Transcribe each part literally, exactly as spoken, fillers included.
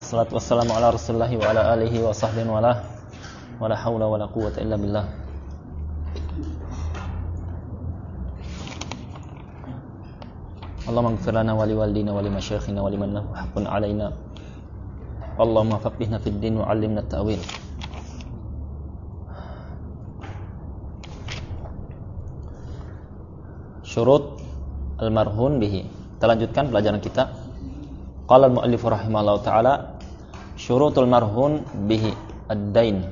Wassalatu wassalamu ala Rasulillah wa ala alihi wa sahbihi wa la wala haula wala quwwata illa billah. Allahumma ighfir lana wa li walidina wa li masyayikhina wa liman lahu haqqun alaina. Allahumma faqihna fid din wa 'allimna at-ta'wil. Syurut al-marhun bihi. Kita lanjutkan pelajaran kita. Qala al-mu'allif rahimahullahu taala, syurutul marhun bihi ad-dain.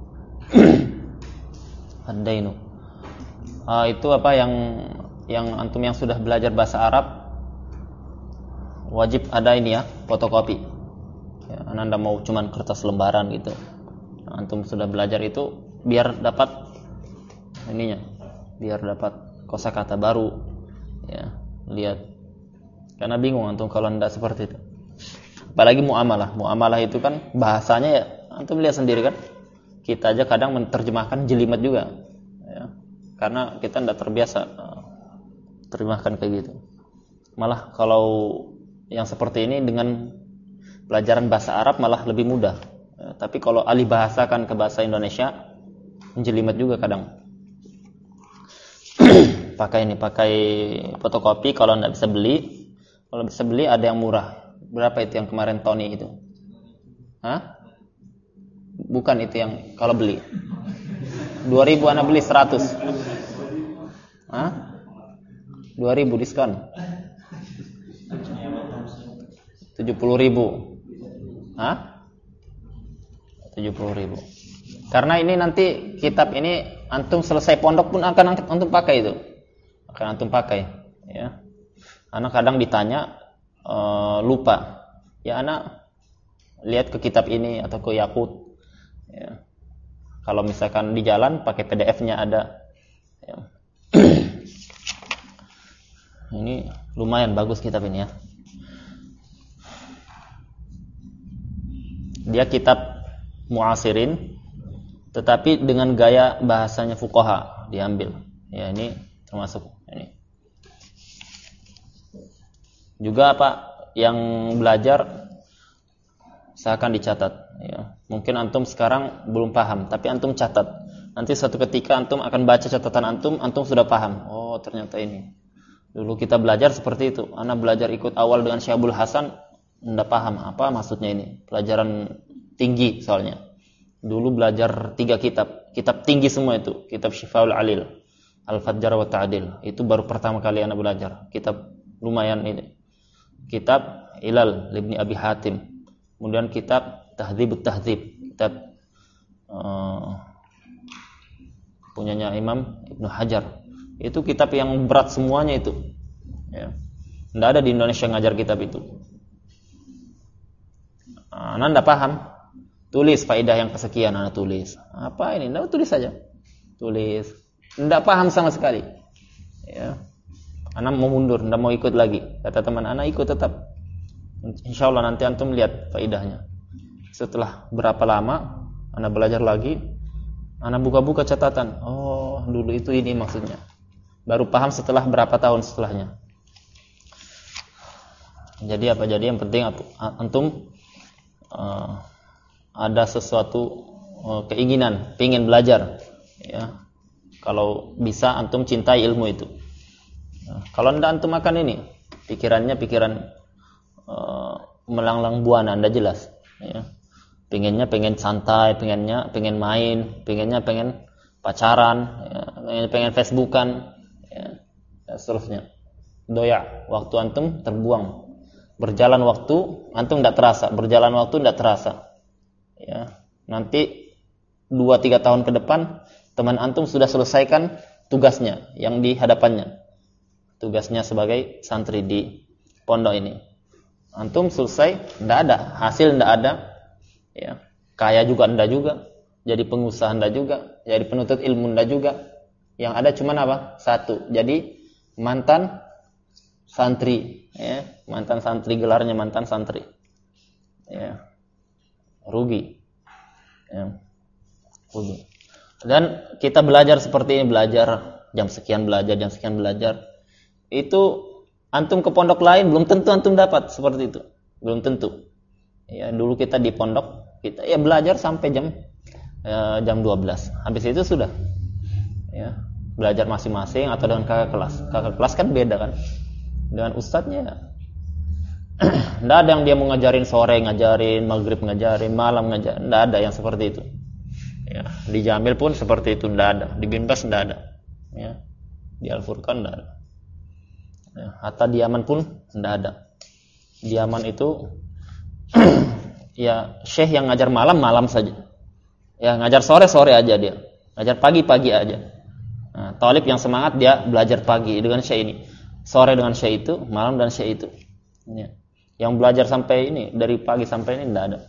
Ad-dainu. Uh, itu apa yang yang antum yang sudah belajar bahasa Arab wajib ada ini ya, fotokopi. Ya, Anda mau cuman kertas lembaran gitu. Nah, antum sudah belajar itu biar dapat ininya, biar dapat kosakata baru. Ya, lihat. Karena bingung antum kalau tidak seperti itu. Apalagi muamalah. Muamalah itu kan bahasanya ya antum lihat sendiri kan. Kita aja kadang menerjemahkan jelimet juga. Ya. Karena kita tidak terbiasa uh, terjemahkan kayak gitu. Malah kalau yang seperti ini dengan pelajaran bahasa Arab malah lebih mudah. Ya, tapi kalau alih bahasakan ke bahasa Indonesia jelimet juga kadang. Pakai ini, pakai fotokopi kalau tidak bisa beli. Kalau bisa beli ada yang murah. Berapa itu yang kemarin Tony itu? Hah? Bukan itu yang kalau beli. dua ribu anak beli seratus. Hah? dua ribu diskon. tujuh puluh ribu. Hah? tujuh puluh ribu. Karena ini nanti kitab ini antum selesai pondok pun akan antum pakai itu. Akan antum pakai, ya. Anak kadang ditanya Uh, lupa, ya anak lihat ke kitab ini atau ke Yakut. Ya. Kalau misalkan di jalan pakai P D F-nya ada. Ya. Ini lumayan bagus kitab ini ya. Dia kitab muasirin, tetapi dengan gaya bahasanya fuqaha diambil. Ya ini termasuk ini. Juga apa yang belajar seakan dicatat ya. Mungkin antum sekarang belum paham tapi antum catat. Nanti suatu ketika antum akan baca catatan antum, antum sudah paham. Oh, ternyata ini. Dulu kita belajar seperti itu. Ana belajar ikut awal dengan Syabul Hasan, enggak paham apa maksudnya ini. Pelajaran tinggi soalnya. Dulu belajar tiga kitab. Kitab tinggi semua itu. Kitab Syifaul Alil, Al-Fajjar wa Ta'dil. Itu baru pertama kali ana belajar. Kitab lumayan ini. Kitab Ilal Ibni Abi Hatim, kemudian kitab Tahdzibut Tahdzib, kitab uh, punyanya Imam Ibnu Hajar. Itu kitab yang berat semuanya itu. Ya. Tidak ada di Indonesia ngajar kitab itu. Anda tidak paham, tulis faedah yang kesekian, Anda tulis. Apa ini? Anda tulis saja. Tulis. Tidak paham sama sekali. Ya. Anak mau mundur, tidak mau ikut lagi. Kata teman anak ikut tetap. Insya Allah nanti antum lihat faedahnya. Setelah berapa lama anak belajar lagi, anak buka-buka catatan. Oh, dulu itu ini maksudnya. Baru paham setelah berapa tahun setelahnya. Jadi apa? Jadi yang penting antum uh, ada sesuatu uh, keinginan, ingin belajar. Ya. Kalau bisa antum cintai ilmu itu. Nah, kalau anda antum makan ini, pikirannya pikiran uh, melanglang buana, anda jelas. Ya. Pengennya pengen santai, pengennya pengen main, pengennya pengen pacaran, ya. pengen pengen Facebookan, ya. Dan seterusnya. Doya, waktu antum terbuang. Berjalan waktu, antum tidak terasa. Berjalan waktu tidak terasa. Ya. Nanti dua tiga tahun ke depan, teman antum sudah selesaikan tugasnya yang di hadapannya. Tugasnya sebagai santri di pondok ini. Antum selesai, tidak ada. Hasil tidak ada. Ya. Kaya juga tidak juga. Jadi pengusaha tidak juga. Jadi penuntut ilmu tidak juga. Yang ada cuma apa? Satu. Jadi mantan santri. Ya. Mantan santri, gelarnya mantan santri. Ya. Rugi. Ya. Rugi. Dan kita belajar seperti ini. Belajar jam sekian belajar, jam sekian belajar. Itu antum ke pondok lain belum tentu antum dapat seperti itu, belum tentu. Ya, dulu kita di pondok, kita ya belajar sampai jam ya, jam dua belas. Habis itu sudah. Ya, belajar masing-masing atau dengan kakak kelas. Kakak kelas kan beda kan. Dengan ustadznya. Enggak ada yang dia mau ngajarin sore, ngajarin maghrib, ngajarin malam, ngajarin. Enggak ada yang seperti itu. Ya, di Jamil pun seperti itu, enggak ada. Di Binbas enggak ada. Ya. Di Al-Furqan enggak ada. Ya, hatta di Yaman pun enggak ada. Di Yaman itu ya syekh yang ngajar malam malam saja. Ya ngajar sore sore aja dia. Ngajar pagi pagi aja. Nah, talib yang semangat dia belajar pagi dengan syekh ini. Sore dengan syekh itu, malam dan syekh itu. Ya. Yang belajar sampai ini dari pagi sampai ini enggak ada.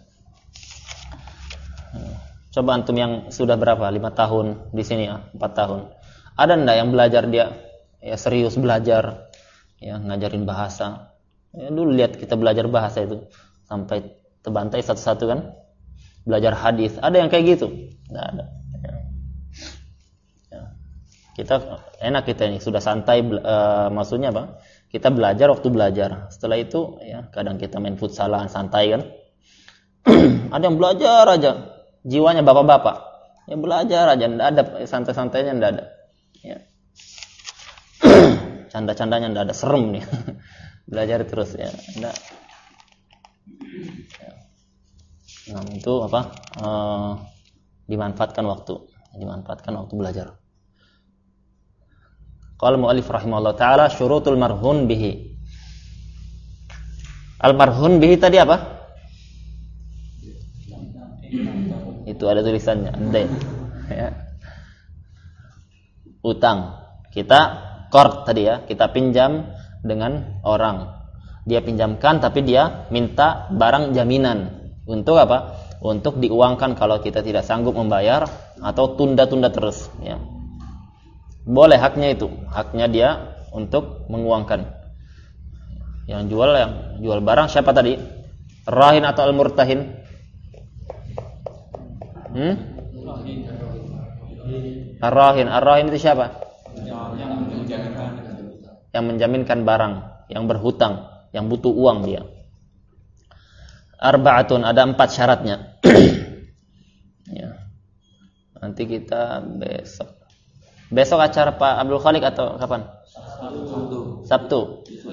Coba antum yang sudah berapa? lima tahun di sini ya, empat tahun. Ada enggak yang belajar dia ya serius belajar ya ngajarin bahasa. Ya, dulu lihat kita belajar bahasa itu sampai terbantai satu-satu kan. Belajar hadis, ada yang kayak gitu? Enggak ada. Ya. Ya. Kita enak kita ini sudah santai uh, maksudnya apa? Kita belajar waktu belajar. Setelah itu ya kadang kita main futsalan santai kan. Ada yang belajar aja. Jiwanya bapak-bapak. Ya belajar aja, enggak ada santai-santainya enggak ada. Ya. Canda-candanya enggak ada, serem nih. Belajar terus ya. Enggak. Ya. Nah, itu apa? Uh, dimanfaatkan waktu, dimanfaatkan waktu belajar. Qala mu'allif rahimahullah taala syurutul marhun bihi. Al marhun bihi tadi apa? Itu ada tulisannya, ada ya. Utang. Kita qard tadi ya, kita pinjam dengan orang. Dia pinjamkan tapi dia minta barang jaminan. Untuk apa? Untuk diuangkan kalau kita tidak sanggup membayar atau tunda-tunda terus ya. Boleh haknya itu, haknya dia untuk menguangkan. Yang jual yang jual barang siapa tadi? Rahin atau al-murtahin? Hmm? Ar-rahin, ar-rahin itu siapa? Yang menjaminkan barang, yang berhutang, yang butuh uang dia. Arba'atun, ada empat syaratnya. Ya. Nanti kita besok. Besok acara Pak Abdul Khalik atau kapan? Sabtu. Sabtu.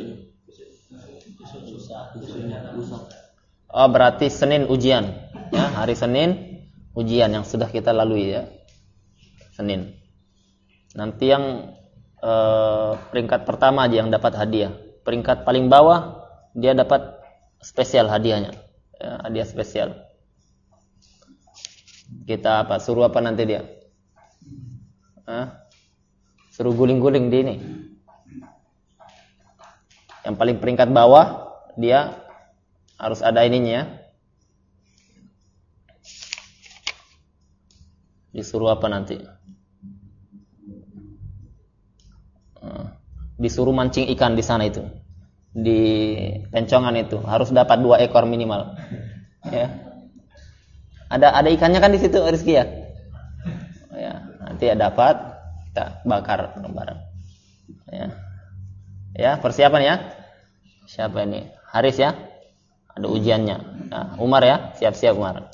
Oh, berarti Senin ujian. Ya, hari Senin ujian yang sudah kita lalui ya. Senin. Nanti yang eh, peringkat pertama aja yang dapat hadiah. Peringkat paling bawah dia dapat spesial hadiahnya. Ya, hadiah spesial. Kita apa? Suruh apa nanti dia? Hah? Suruh guling-guling di ini. Yang paling peringkat bawah dia harus ada ininya. Disuruh apa nanti? Disuruh mancing ikan di sana itu. Di pencongan itu harus dapat dua ekor minimal. Ya. Ada ada ikannya kan di situ Rizky ya? Ya, nanti dapat kita bakar bareng. Ya. Ya, persiapan ya. Siapa ini? Haris ya? Ada ujiannya. Nah, Umar ya, siap-siap Umar.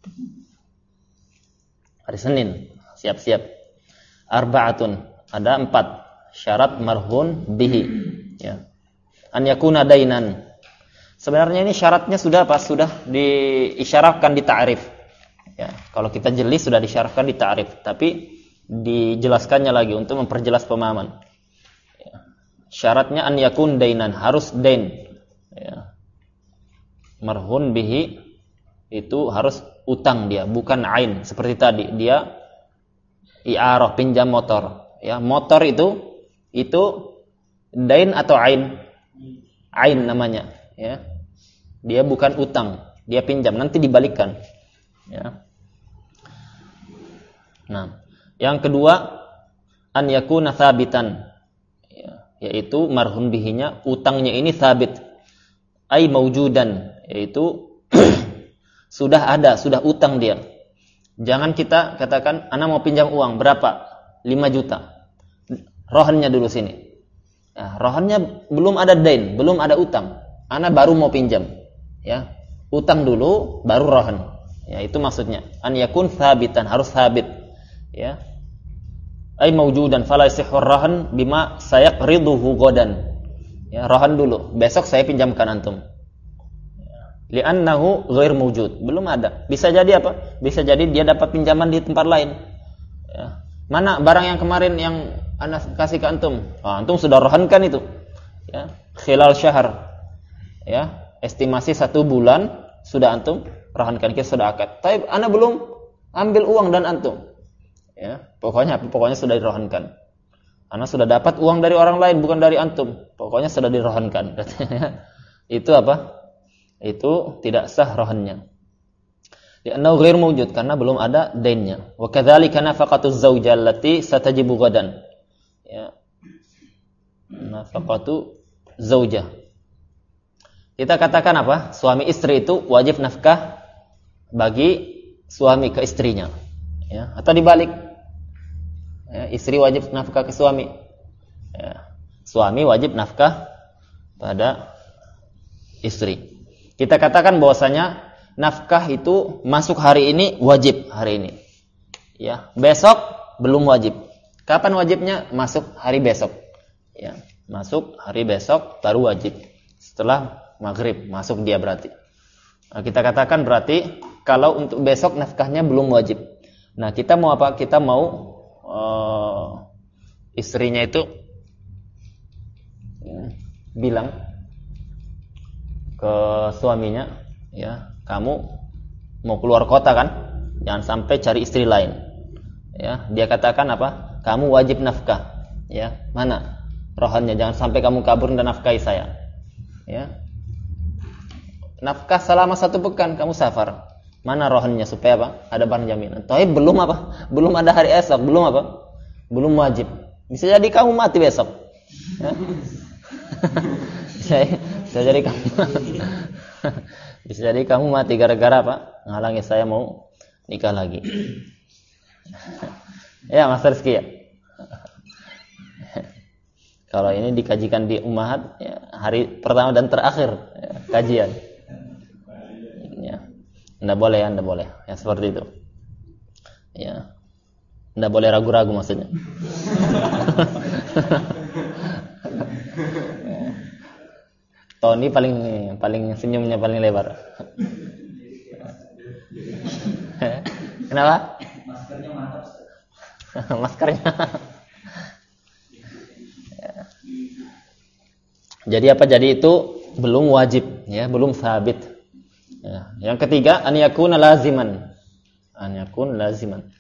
Hari Senin, siap-siap. Arba'atun, ada empat syarat marhun bihi. Ya. An yakuna dainan. Sebenarnya ini syaratnya sudah apa? Sudah diisyarahkan di ta'rif. Ya, kalau kita jeli sudah disyarahkan di ta'rif, tapi dijelaskannya lagi untuk memperjelas pemahaman. Ya. Syaratnya an yakun dainan, harus dain. Ya. Marhun bihi itu harus utang dia, bukan ain seperti tadi. Dia i'arah, pinjam motor. Ya, motor itu itu dain atau ain? Ain namanya, ya. Dia bukan utang, dia pinjam, nanti dibalikkan. Ya. Nah, yang kedua an yakuna tsabitan. Ya, yaitu marhun bihinya utangnya ini tsabit. Ai maujudan, yaitu sudah ada, sudah utang dia. Jangan kita katakan ana mau pinjam uang berapa? lima juta. Rohannya dulu sini. Nah, rohannya belum ada dain, belum ada utang. Ana baru mau pinjam, ya. utang dulu baru rahan. Ya, itu maksudnya. An yakun thabitan, harus thabit. Ya. Ai mawjudan fala yasihhu rahan bima sayaqriduhu ghadan. Ya, rahan dulu, besok saya pinjamkan antum. Li'annahu ghair mawjud, belum ada. Bisa jadi apa? Bisa jadi dia dapat pinjaman di tempat lain. Ya. Mana barang yang kemarin yang Anda kasih ke antum? Oh, antum sudah rahankan itu. Ya, khilal syahr. Ya, estimasi satu bulan sudah antum rahankan, kita sudah akad. Tapi Anda belum ambil uang dan antum. Ya, pokoknya pokoknya sudah dirahankan. Anda sudah dapat uang dari orang lain bukan dari antum. Pokoknya sudah dirahankan. Itu apa? Itu tidak sah rahannya. Li'annahu ghair mawjud, karena belum ada dainnya. Wa kadzalika nafaqatu zawja allati satajibu ghadan. Ya. Nafaqatu zaujah. Kita katakan apa? Suami istri itu wajib nafkah bagi suami ke istrinya. Ya, atau dibalik. Ya, istri wajib nafkah ke suami. Ya, suami wajib nafkah pada istri. Kita katakan bahwasanya nafkah itu masuk hari ini wajib hari ini. Ya, besok belum wajib. Kapan wajibnya? Masuk hari besok. Ya, masuk hari besok baru wajib. Setelah maghrib masuk dia berarti. Nah, kita katakan berarti kalau untuk besok nafkahnya belum wajib. Nah, kita mau apa? Kita mau uh, istrinya itu ya, bilang ke suaminya, ya, kamu mau keluar kota kan? Jangan sampai cari istri lain. Ya, dia katakan apa? Kamu wajib nafkah. Ya, mana rohannya? Jangan sampai kamu kabur dan nafkahi saya. Ya, nafkah selama satu pekan kamu safar. Mana rohannya supaya apa? Ada barang jaminan. Tapi belum apa? Belum ada hari esok, belum apa? Belum wajib. Bisa jadi kamu mati besok. Ya. Bisa jadi kamu bisa jadi kamu mati gara-gara apa? Ngalangi saya mau nikah lagi. Ya, Mas Rizky ya. Kalau ini dikajikan di Ummahat ya, hari pertama dan terakhir ya, kajian. Ya. Enggak boleh, Anda boleh. Ya seperti itu. Ya. Enggak boleh ragu-ragu maksudnya. Tony paling paling senyumnya paling lebar. Kenapa? Maskernya mantap. Maskernya. Jadi apa? Jadi itu belum wajib, ya, belum sabit. Ya. Yang ketiga, an yakuna laziman. An yakun laziman.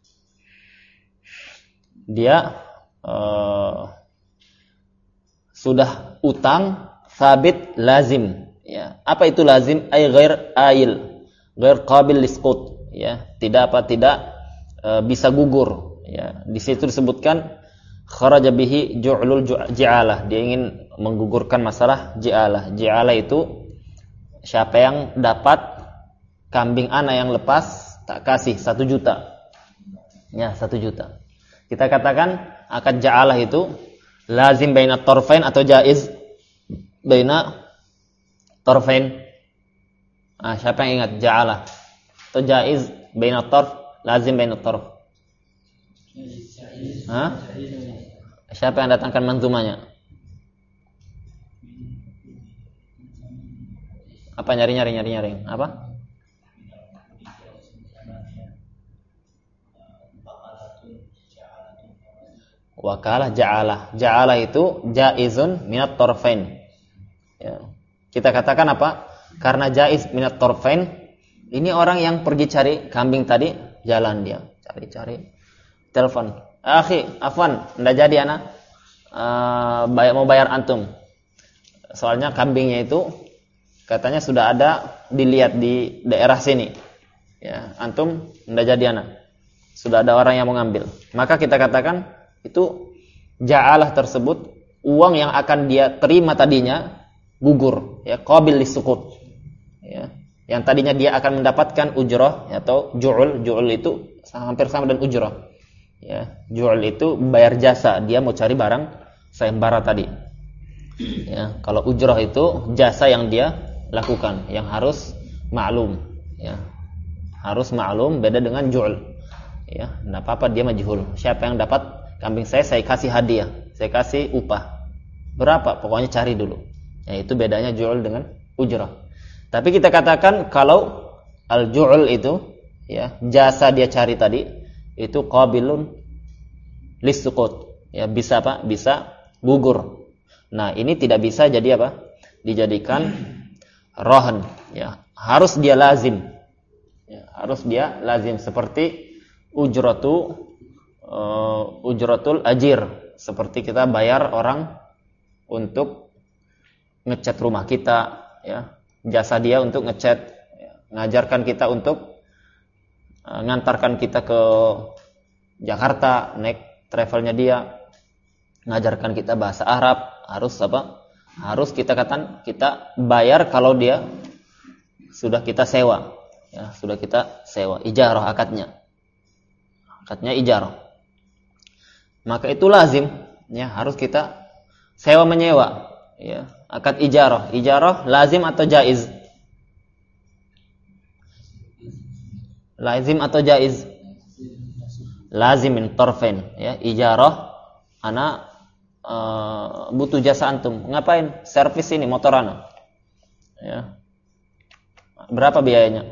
Dia uh, sudah utang sabit lazim, ya. Apa itu lazim? Ay ghair ail, ghair qabil lisqut, ya. Tidak apa tidak e, bisa gugur, ya. Di situ disebutkan kharaja bihi ju'lul ji'alah. Dia ingin menggugurkan masalah ji'alah. Ji'alah itu siapa yang dapat kambing anak yang lepas tak kasih satu juta. Ya, satu juta. Kita katakan akad ja'alah itu lazim baina tarfain atau jaiz baina tarfain. Ah, siapa yang ingat ja'alah atau jaiz baina tarf, lazim baina tarf? Hah? Siapa yang datangkan manzumanya? Apa nyari-nyari nyari-nyari? Apa? Wakalah ja'alah. Ja'alah itu jaizun minat tarfain. Ya. Kita katakan apa? Karena jaiz minat tarfain, ini orang yang pergi cari kambing tadi, jalan dia, cari-cari, telepon, akhi, afwan, enggak jadi anak, uh, bayar, mau bayar antum. Soalnya kambingnya itu katanya sudah ada dilihat di daerah sini. Ya, antum enggak jadi anak. Sudah ada orang yang mau ngambil. Maka kita katakan itu ja'alah tersebut, uang yang akan dia terima tadinya gugur, ya, qabil lisukut, ya, yang tadinya dia akan mendapatkan ujrah atau ju'ul. Ju'ul itu hampir sama dengan ujrah, ya. Ju'ul itu bayar jasa, dia mau cari barang sayembara tadi, ya. Kalau ujrah itu jasa yang dia lakukan, yang harus ma'lum, ya. Harus ma'lum, beda dengan ju'ul. Ya, enggak apa-apa dia majhul. Siapa yang dapat kambing saya, saya kasih hadiah, saya kasih upah. Berapa? Pokoknya cari dulu. Ya, itu bedanya ju'ul dengan ujrah. Tapi kita katakan kalau al-ju'ul itu, ya, jasa dia cari tadi itu qabilun lis-suqut. Ya, bisa apa? Bisa gugur. Nah, ini tidak bisa jadi apa? Dijadikan rohan, ya. Harus dia lazim. Ya, harus dia lazim seperti ujratu uh, ujratul ajir, seperti kita bayar orang untuk ngecat rumah kita, ya. Jasa dia untuk ngecat, ya. Ngajarkan kita untuk uh, ngantarkan kita ke Jakarta, naik travelnya dia, ngajarkan kita bahasa Arab, harus apa? Harus kita katakan kita bayar kalau dia sudah kita sewa, ya, sudah kita sewa, ijarah akadnya. Akadnya ijarah. Maka itu lazim, ya, harus kita sewa menyewa, ya. Akad ijarah, ijarah lazim atau jaiz? Lazim atau jaiz? Lazim min tarfain, ya. Ijarah ana uh, butuh jasa antum. Ngapain? Servis ini motor ana. Ya. Berapa biayanya?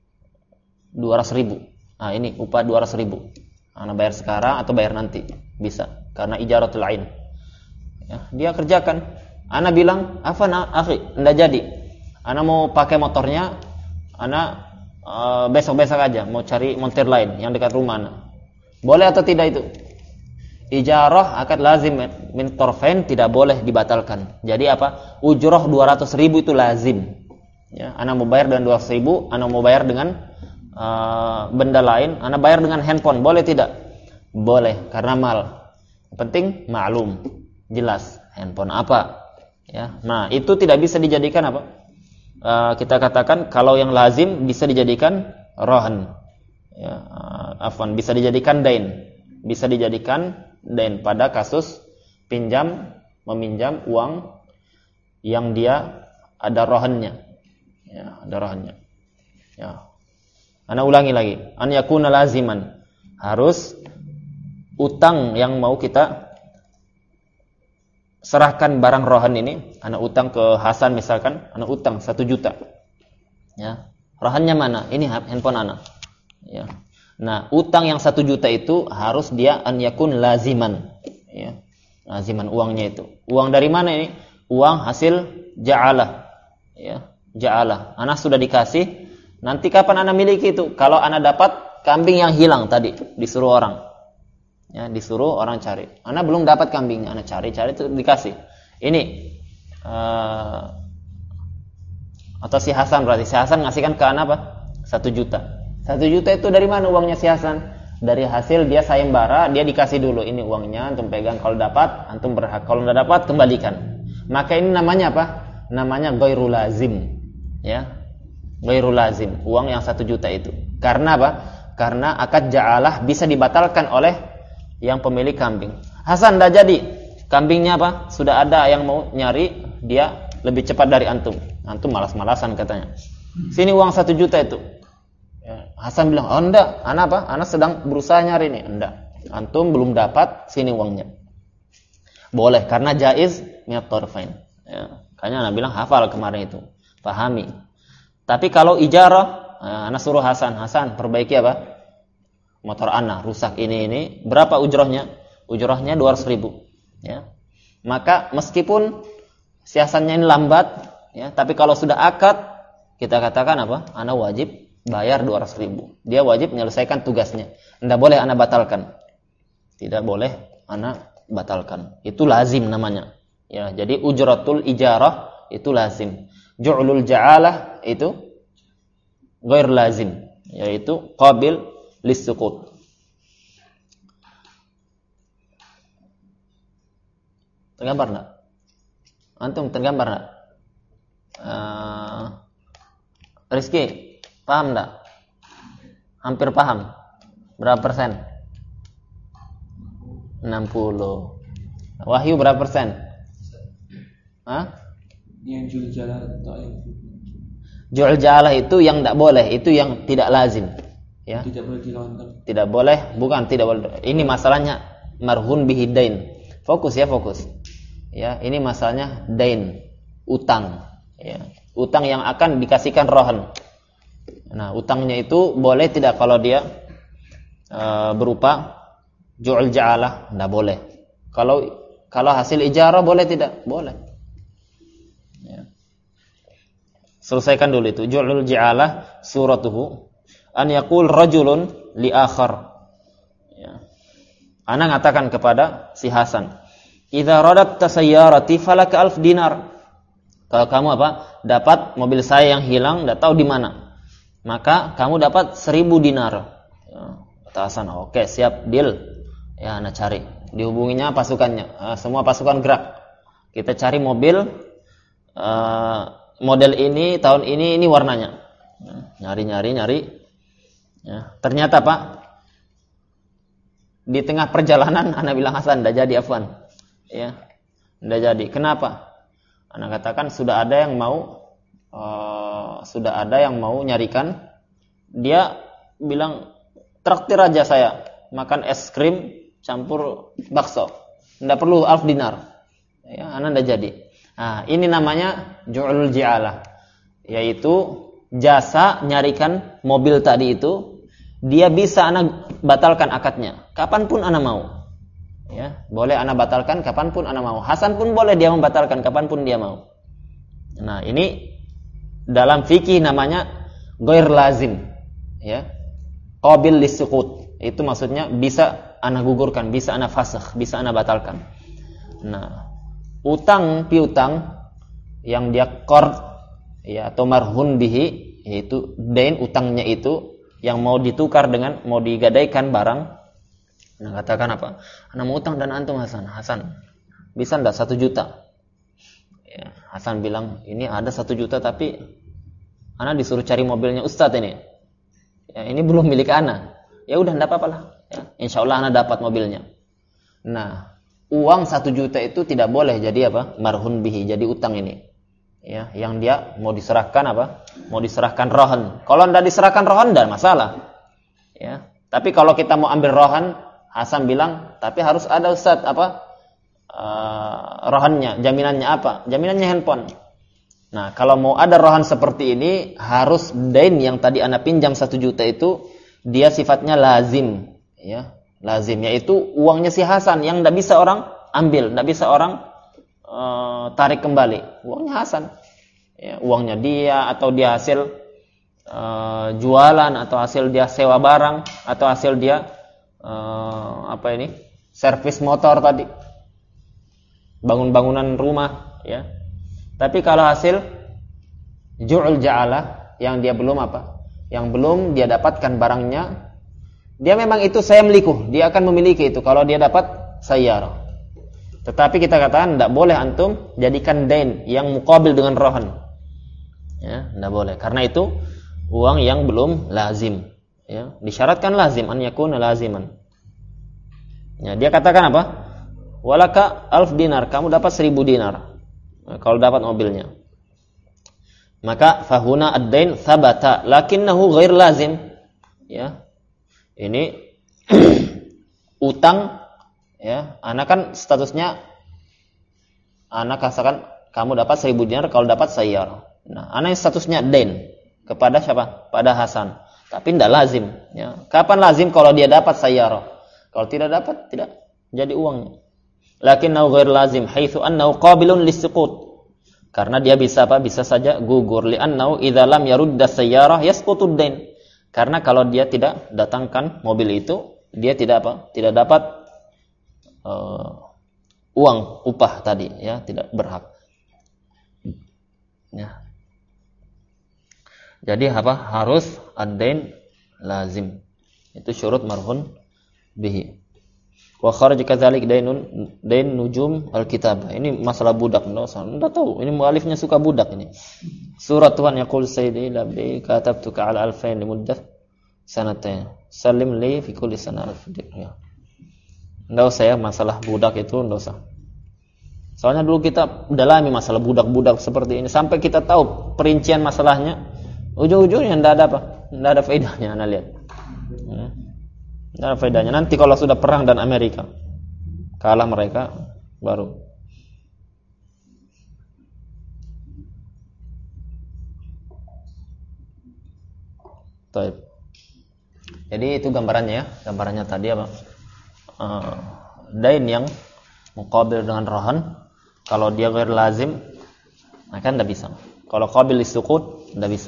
dua ratus ribu. Nah, ini upah dua ratus ribu. Ana bayar sekarang atau bayar nanti? Bisa, karena ijaratul ain. Ya, dia kerjakan. Ana bilang, "Afana, akhi, enggak jadi. Ana mau pakai motornya, ana uh, besok-besok aja mau cari montir lain yang dekat rumah ana." Boleh atau tidak itu? Ijarah akad lazim min tarfain, tidak boleh dibatalkan. Jadi apa? Ujrah dua ratus ribu itu lazim. Ya, ana mau bayar dengan dua ratus ribu, ana mau bayar dengan uh, benda lain, ana bayar dengan handphone, boleh tidak? Boleh, karena mal. Yang penting maklum, jelas handphone apa. Ya, nah itu tidak bisa dijadikan apa? Uh, kita katakan kalau yang lazim bisa dijadikan rohan. Ya, uh, afwan, bisa dijadikan dain, bisa dijadikan dain pada kasus pinjam meminjam uang yang dia ada rohannya. Ya, ada rohannya. Ya. Ana ulangi lagi. An yakuna laziman. Harus utang yang mau kita serahkan barang rohan ini. Ana utang ke Hasan misalkan. Ana utang satu juta. Ya. Rohannya mana? Ini handphone ana. Ya. Nah, utang yang satu juta itu harus dia an yakun laziman. Ya. Laziman uangnya itu. Uang dari mana ini? Uang hasil ja'alah. Ya. Ja'alah. Anak sudah dikasih. Nanti kapan anak miliki itu? Kalau anak dapat kambing yang hilang tadi, disuruh orang. Ya, disuruh orang cari. Anak belum dapat kambingnya, anak cari-cari itu dikasih. Ini uh, atau si Hasan berarti si Hasan ngasihkan ke anak apa? Satu juta. Satu juta itu dari mana uangnya si Hasan? Dari hasil dia sayembara, dia dikasih dulu. Ini uangnya, antum pegang. Kalau dapat, antum berhak. Kalau tidak dapat, kembalikan. Maka ini namanya apa? Namanya ghairu lazim. Ya, ghairu lazim, uang yang satu juta itu. Karena apa? Karena akad ja'alah bisa dibatalkan oleh yang pemilik kambing. Hasan dah jadi, kambingnya apa? Sudah ada yang mau nyari, dia lebih cepat dari antum. Antum malas-malasan katanya. Sini uang satu juta itu. Ya, Hasan bilang, oh enggak, anak apa? Anak sedang berusaha nyari ini. Enggak, antum belum dapat, sini uangnya. Boleh, karena jaiz minat tarfain. Ya, kayaknya anak bilang hafal kemarin itu. Pahami. Tapi kalau ijarah, nah, anak suruh Hasan, Hasan perbaiki apa? Motor anak rusak ini ini. Berapa ujrahnya? Ujrahnya dua ratus ribu. Ya. Maka meskipun si Hasannya ini lambat, ya, tapi kalau sudah akad, kita katakan apa? Anak wajib bayar dua ratus ribu. Dia wajib menyelesaikan tugasnya. Tidak boleh anak batalkan. Tidak boleh anak batalkan. Itu lazim namanya. Ya, jadi ujratul ijarah itu lazim. Ju'lul ja'alah itu ghair lazim, yaitu qabil lis-suqut. Tergambar enggak? Antum tergambar enggak? Uh, Rizky, paham enggak? Hampir paham. Berapa persen? enam puluh. Wahyu berapa persen? Hah? Yang jual jalan ta'if. Ju'ul ja'alah itu yang tidak boleh, itu yang tidak lazim. Ya. Tidak boleh dilawankan. Tidak boleh, bukan tidak boleh. Ini masalahnya marhun bihi dain. Fokus ya, fokus. Ya, ini masalahnya dain, utang. Ya. Utang yang akan dikasihkan rohan. Nah, utangnya itu boleh tidak kalau dia e, berupa ju'ul ja'alah? Tidak boleh. Kalau kalau hasil ijarah boleh tidak? Boleh. Ya. Selesaikan dulu itu. Ju'ul ja'alah suratuhu an yaqul rajulun li akhar. Ya. Ana ngatakan kepada si Hasan, "Idza radat tasayyarati falaka alf dinar." Kalau kamu apa? Dapat mobil saya yang hilang, enggak tahu di mana. Maka kamu dapat seribu dinar. Ya. Kata Hasan, "Oke, siap, deal." Ya, ana cari. Dihubunginya pasukannya. Semua pasukan gerak. Kita cari mobil uh, model ini, tahun ini, ini warnanya. Nyari-nyari, nyari. Ya, ternyata Pak, di tengah perjalanan ana bilang, Hasan, enggak jadi afwan. Ya. Enggak jadi. Kenapa? Ana katakan sudah ada yang mau uh, sudah ada yang mau nyarikan. Dia bilang, "Traktir aja saya makan es krim campur bakso. Enggak perlu alf dinar." Ya, ana enggak jadi. Nah, ini namanya ju'ul ji'alah, yaitu jasa nyarikan mobil tadi itu. Dia bisa ana batalkan akadnya kapanpun ana mau. Ya, boleh ana batalkan kapanpun ana mau. Hasan pun boleh dia membatalkan kapanpun dia mau. Nah, ini dalam fikih namanya ghair lazim. Ya, qabil lisuqut. Itu maksudnya bisa ana gugurkan, bisa ana fasakh, bisa ana batalkan. Nah, utang piutang yang dia qard ya atau marhun bihi, yaitu dain, utangnya itu yang mau ditukar dengan, mau digadaikan barang. Nah, katakan apa? Ana mau utang dan antum Hasan. Hasan, bisa enggak satu juta? Ya, Hasan bilang, ini ada satu juta tapi ana disuruh cari mobilnya Ustadz ini. Ya, ini belum milik ana. Ya udah, enggak apa-apa lah. Ya, insya Allah ana dapat mobilnya. Nah, uang satu juta itu tidak boleh jadi apa? Marhun bihi, jadi utang ini. Ya, yang dia mau diserahkan apa? Mau diserahkan rohan. Kalau tidak diserahkan rohan, tidak masalah. Ya, tapi kalau kita mau ambil rohan, Hasan bilang, tapi harus ada Ustaz apa? Uh, rohannya, jaminannya apa? Jaminannya handphone. Nah, kalau mau ada rohan seperti ini, harus dain yang tadi ana pinjam satu juta itu dia sifatnya lazim, ya, lazim, yaitu uangnya si Hasan yang tidak bisa orang ambil, tidak bisa orang Uh, tarik kembali. Uangnya Hasan, ya, uangnya dia, atau dia hasil uh, jualan, atau hasil dia sewa barang, atau hasil dia uh, apa ini servis motor tadi, bangun-bangunan rumah, ya. Tapi kalau hasil ju'ul ja'alah yang dia belum apa, yang belum dia dapatkan barangnya, dia memang itu saya miliki, dia akan memiliki itu kalau dia dapat sayyarah. Tetapi kita katakan tidak boleh antum jadikan dain yang muqabil dengan rohan. Ya, tidak boleh. Karena itu uang yang belum lazim. Ya, disyaratkan lazim, an yakuna laziman. Ya, dia katakan apa? Walaka alf dinar, kamu dapat seribu dinar. Nah, kalau dapat mobilnya. Maka fahuna ad-dain thabata, lakinnahu ghair lazim. Ya. Ini utang. Ya, anak kan statusnya, anak katakan kamu dapat seribu dinar kalau dapat sayyarah. Nah, anak yang statusnya dain kepada siapa? Pada Hasan. Tapi tidak lazim. Ya. Kapan lazim? Kalau dia dapat sayyarah. Kalau tidak dapat, tidak jadi uangnya. Lakinnahu ghair lazim, haitsu annahu qabilun lis-suqut. Karena dia bisa apa? Bisa saja gugur. Li'annahu idza lam yarudda sayyarah yasqutud dain. Karena kalau dia tidak datangkan mobil itu, dia tidak apa? Tidak dapat Uh, uang upah tadi, ya, tidak berhak. Ya. Jadi apa? Harus ad-dain lazim. Itu syurut marhun bihi. Wa kharaj kadzalik dainun dain nujum al-kitab. Ini masalah budak, enggak tahu. Ini mualifnya suka budak ini. Surat Tuhan yaqul sayyidi labbi katabtuka ala alfain limuddah sanatain. Salim li fi kulli sana alf dirham. Enggak usah ya, masalah budak itu enggak usah. Soalnya dulu kita dalami masalah budak-budak seperti ini sampai kita tahu perincian masalahnya. Ujung-ujungnya tidak ada apa? Tidak ada faedahnya, Anda lihat. Hmm. Tidak ada faedahnya. Nanti kalau sudah perang dan Amerika kalah mereka, baru. Taib. Jadi itu gambarannya ya. Gambarannya tadi apa? Uh, dain yang muqabil dengan rohan, kalau dia ghair lazim, maka tidak bisa. Kalau qabil lisuqut, tidak bisa.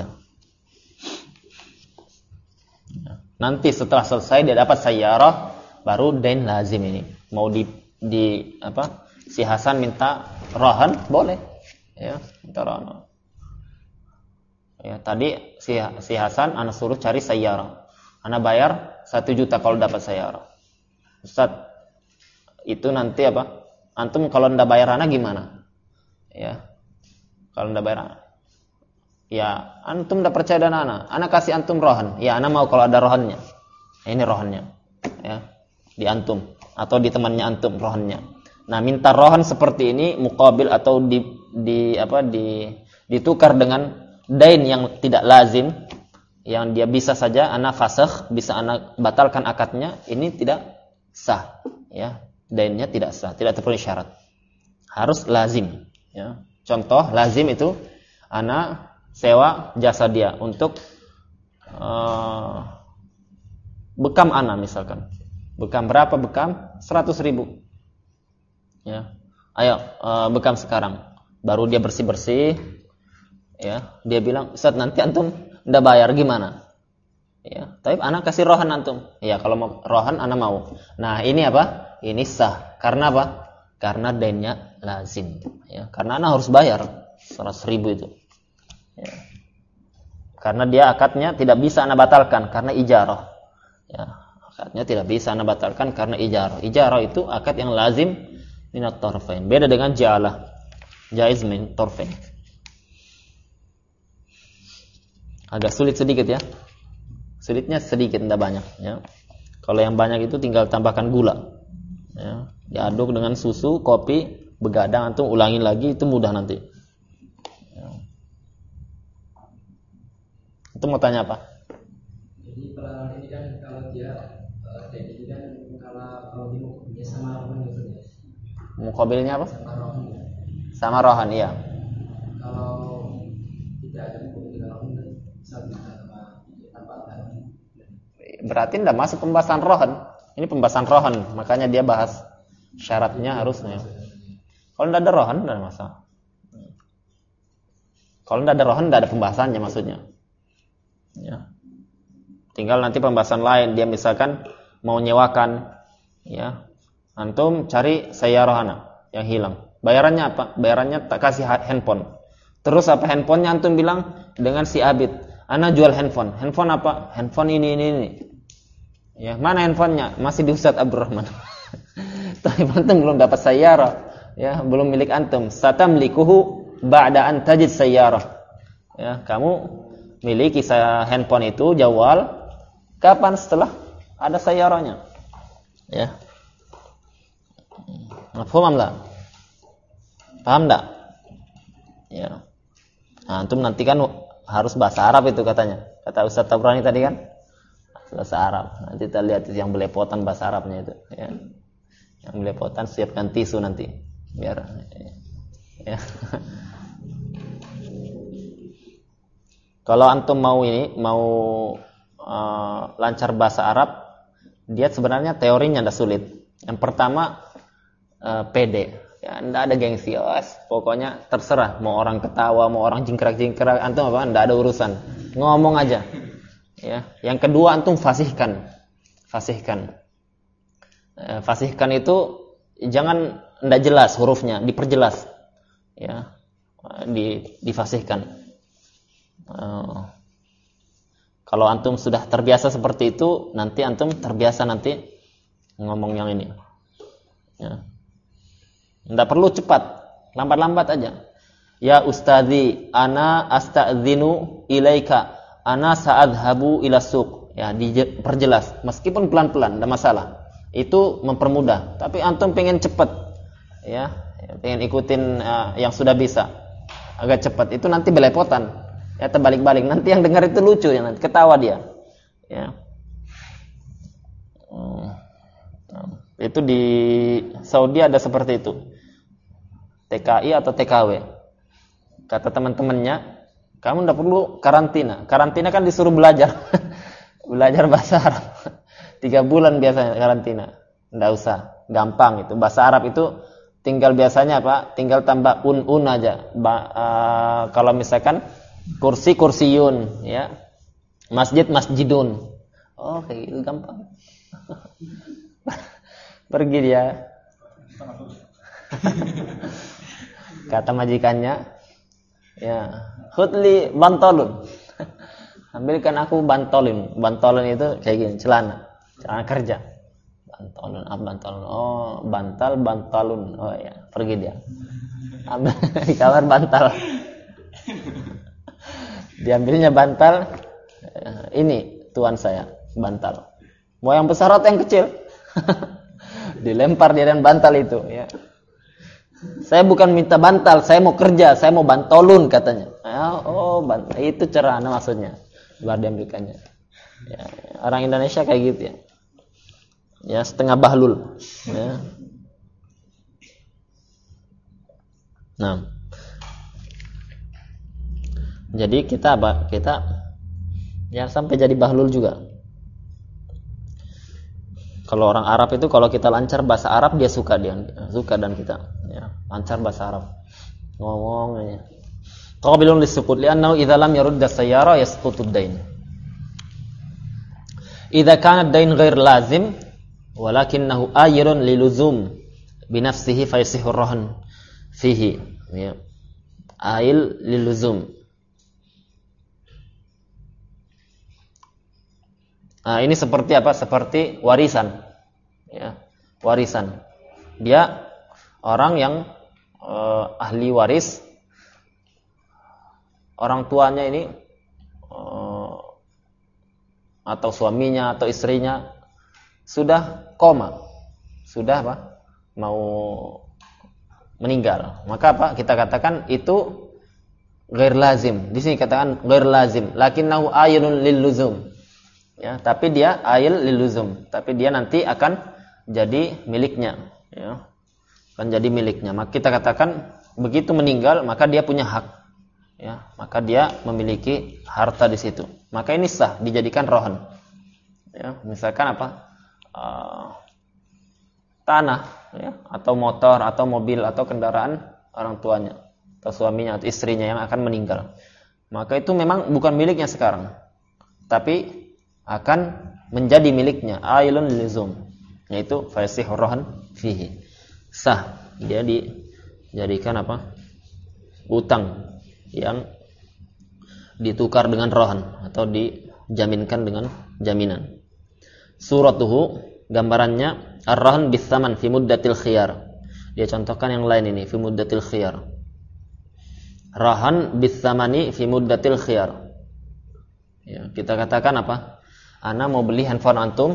Nanti setelah selesai dia dapat sayyarah, baru dain lazim ini. Mau di di apa? Si Hasan minta rohan, boleh. Ya, minta rohan. Ya, tadi si si Hasan ana suruh cari sayyarah. Ana bayar satu juta kalau dapat sayyarah. Ustaz, itu nanti apa? Antum kalau ndak bayar ana gimana? Ya. Kalau ndak bayar ana. Ya, antum ndak percaya dan ana. Ana kasih antum rohan. Ya, ana mau kalau ada rohannya. Ini rohannya. Ya. Di antum atau di temannya antum rohannya. Nah, minta rohan seperti ini muqabil atau di di apa di ditukar dengan dain yang tidak lazim, yang dia bisa saja ana fasakh, bisa ana batalkan akadnya, ini tidak sah, ya. Dainnya tidak sah, tidak terpenuhi syarat. Harus lazim, ya. Contoh lazim itu ana sewa jasa dia untuk uh, bekam ana misalkan. Bekam berapa bekam? seratus ribu. Ya. Ayo uh, bekam sekarang. Baru dia bersih-bersih. Ya, dia bilang, "Ustaz, nanti antum ndak bayar gimana?" Ya, tapi ana kasih rohan antum. Ya, kalau mau rohan ana mau. Nah, ini apa? Ini sah. Karena apa? Karena dainnya lazim. Ya, karena ana harus bayar seratus ribu itu. Ya. Karena dia akadnya tidak bisa ana batalkan karena ijarah. Ya, akadnya tidak bisa ana batalkan karena ijarah. Ijarah itu akad yang lazim minat tarfain. Beda dengan ja'alah. Jaiz min tarfain. Agak sulit sedikit ya. Sulitnya sedikit, tidak banyak ya. Kalau yang banyak itu tinggal tambahkan gula. Ya, diaduk dengan susu, kopi, begadang, antum ulangin lagi, itu mudah nanti. Ya. Itu mau tanya apa? Jadi peranan ini kan kalau dia dan ini kan kalau kalau dia sama rohan gitu ya. Muqabilnya apa? Sama rohan. Sama rohan, iya. Kalau tidak ada muqabil dengan rohan kan satu sama tanpa ada. Berarti tidak masuk pembahasan rohan. Ini pembahasan rohan, makanya dia bahas syaratnya harusnya. Kalau tidak ada rohan, tidak ada masalah. Kalau tidak ada rohan, tidak ada pembahasannya maksudnya. Ya. Tinggal nanti pembahasan lain. Dia misalkan mau nyewakan, ya, antum cari sayyarah ana yang hilang. Bayarannya apa? Bayarannya tak kasih handphone. Terus apa handphonenya antum bilang dengan si Abid, ana jual handphone. Handphone apa? Handphone ini ini ini. Ya, mana handphonenya? Masih di Ustaz Abdurrahman. Tapi antum belum dapat sayyarah, ya, belum milik antum. Satamlikuhu ba'da an tajid sayyarah. Ya, kamu miliki saya handphone itu jawal kapan? Setelah ada sayyarahnya. Ya. Mafhum enggak? Paham enggak? Ya. Nah, antum nanti kan harus bahasa Arab itu katanya. Kata Ustaz Tabrani tadi kan? Bahasa Arab. Nanti kita lihat yang belepotan bahasa Arabnya itu, ya. Yang belepotan siapkan tisu nanti biar ya. Kalau antum mau ini mau uh, lancar bahasa Arab, dia sebenarnya teorinya tidak sulit. Yang pertama uh, pede. Ya, enggak ada gengsi. Oh, pokoknya terserah mau orang ketawa, mau orang jingkrak-jingkrak, antum apa? Enggak ada urusan. Ngomong aja. Ya, yang kedua antum fasihkan. Fasihkan. E, fasihkan itu jangan enggak jelas hurufnya, diperjelas. Ya. Di difasihkan. E, kalau antum sudah terbiasa seperti itu, nanti antum terbiasa nanti ngomong yang ini. Ya. Enggak perlu cepat, lambat-lambat aja. Ya ustadzi, ana asta'dzinu ilaika. Ana sa'adhabu ila suq. Ya, diperjelas meskipun pelan-pelan, enggak masalah. Itu mempermudah. Tapi antum pengen cepat, ya, pengen ikutin uh, yang sudah bisa agak cepat, itu nanti belepotan. Ya terbalik-balik. Nanti yang dengar itu lucu ya, nanti ketawa dia. Ya. Hmm. Itu di Saudi ada seperti itu. T K I atau T K W. Kata teman-temannya, kamu tidak perlu karantina. Karantina kan disuruh belajar. Belajar bahasa Arab. Tiga bulan biasanya karantina. Tidak usah. Gampang itu. Bahasa Arab itu tinggal biasanya apa? Tinggal tambah un-un aja. Ba, uh, kalau misalkan kursi kursiyun, ya. Masjid masjidun. Oh, kayak gitu gampang. Pergi dia. Kata majikannya, ya, khudli bantolun. Ambilkan aku bantolin. Bantolin itu kayak gini, celana, celana kerja. Bantolun, apa bantolun? Oh, bantal, bantalun. Oh ya, pergi dia. Ambil di kamar bantal. Diambilnya bantal. Ini tuan saya, bantal. Mau yang besar atau yang kecil? Dilempar dia dengan bantal itu, ya. Saya bukan minta bantal, saya mau kerja, saya mau bantolun katanya. Oh, bantal itu cerana maksudnya. Baru diambilkannya. Ya, orang Indonesia kayak gitu ya. Ya, setengah bahlul. Ya. Nah. Jadi kita apa? Kita ya sampai jadi bahlul juga. Kalau orang Arab itu kalau kita lancar bahasa Arab dia suka dia suka dan kita ya lancar bahasa Arab ngomong aja. Qabilun lisukut li'annahu idza lam yurd as-sayyara yasqutu ad-dain. Idza kana ad-dain ghair lazim walakinnahu ayirun liluzum bi nafsihi fa yasihu ar-rahn fihi ya. Ail liluzum. Nah, ini seperti apa? Seperti warisan. Ya, warisan. Dia orang yang eh, ahli waris. Orang tuanya ini eh, atau suaminya atau istrinya sudah koma. Sudah apa? Mau meninggal. Maka apa? Kita katakan itu ghair lazim. Di sini katakan ghair lazim, lakinnahu ayinun lil luzum. Ya, tapi dia ail liluzum, tapi dia nanti akan jadi miliknya, ya. Akan jadi miliknya. Maka kita katakan begitu meninggal maka dia punya hak. Ya, maka dia memiliki harta di situ. Maka ini sah dijadikan rohan. Ya, misalkan apa? Uh, tanah, ya, atau motor atau mobil atau kendaraan orang tuanya atau suaminya atau istrinya yang akan meninggal. Maka itu memang bukan miliknya sekarang. Tapi akan menjadi miliknya ailun lizum, yaitu fasih rohan fihi, sah dia dijadikan apa utang yang ditukar dengan rohan atau dijaminkan dengan jaminan. Suratuhu gambarannya ar-rahan bis-saman fi muddatil khiyar. Dia contohkan yang lain ini fi muddatil khiyar. Rahan bis-samani fi muddatil khiyar. Ya, kita katakan apa? Ana mau beli handphone antum.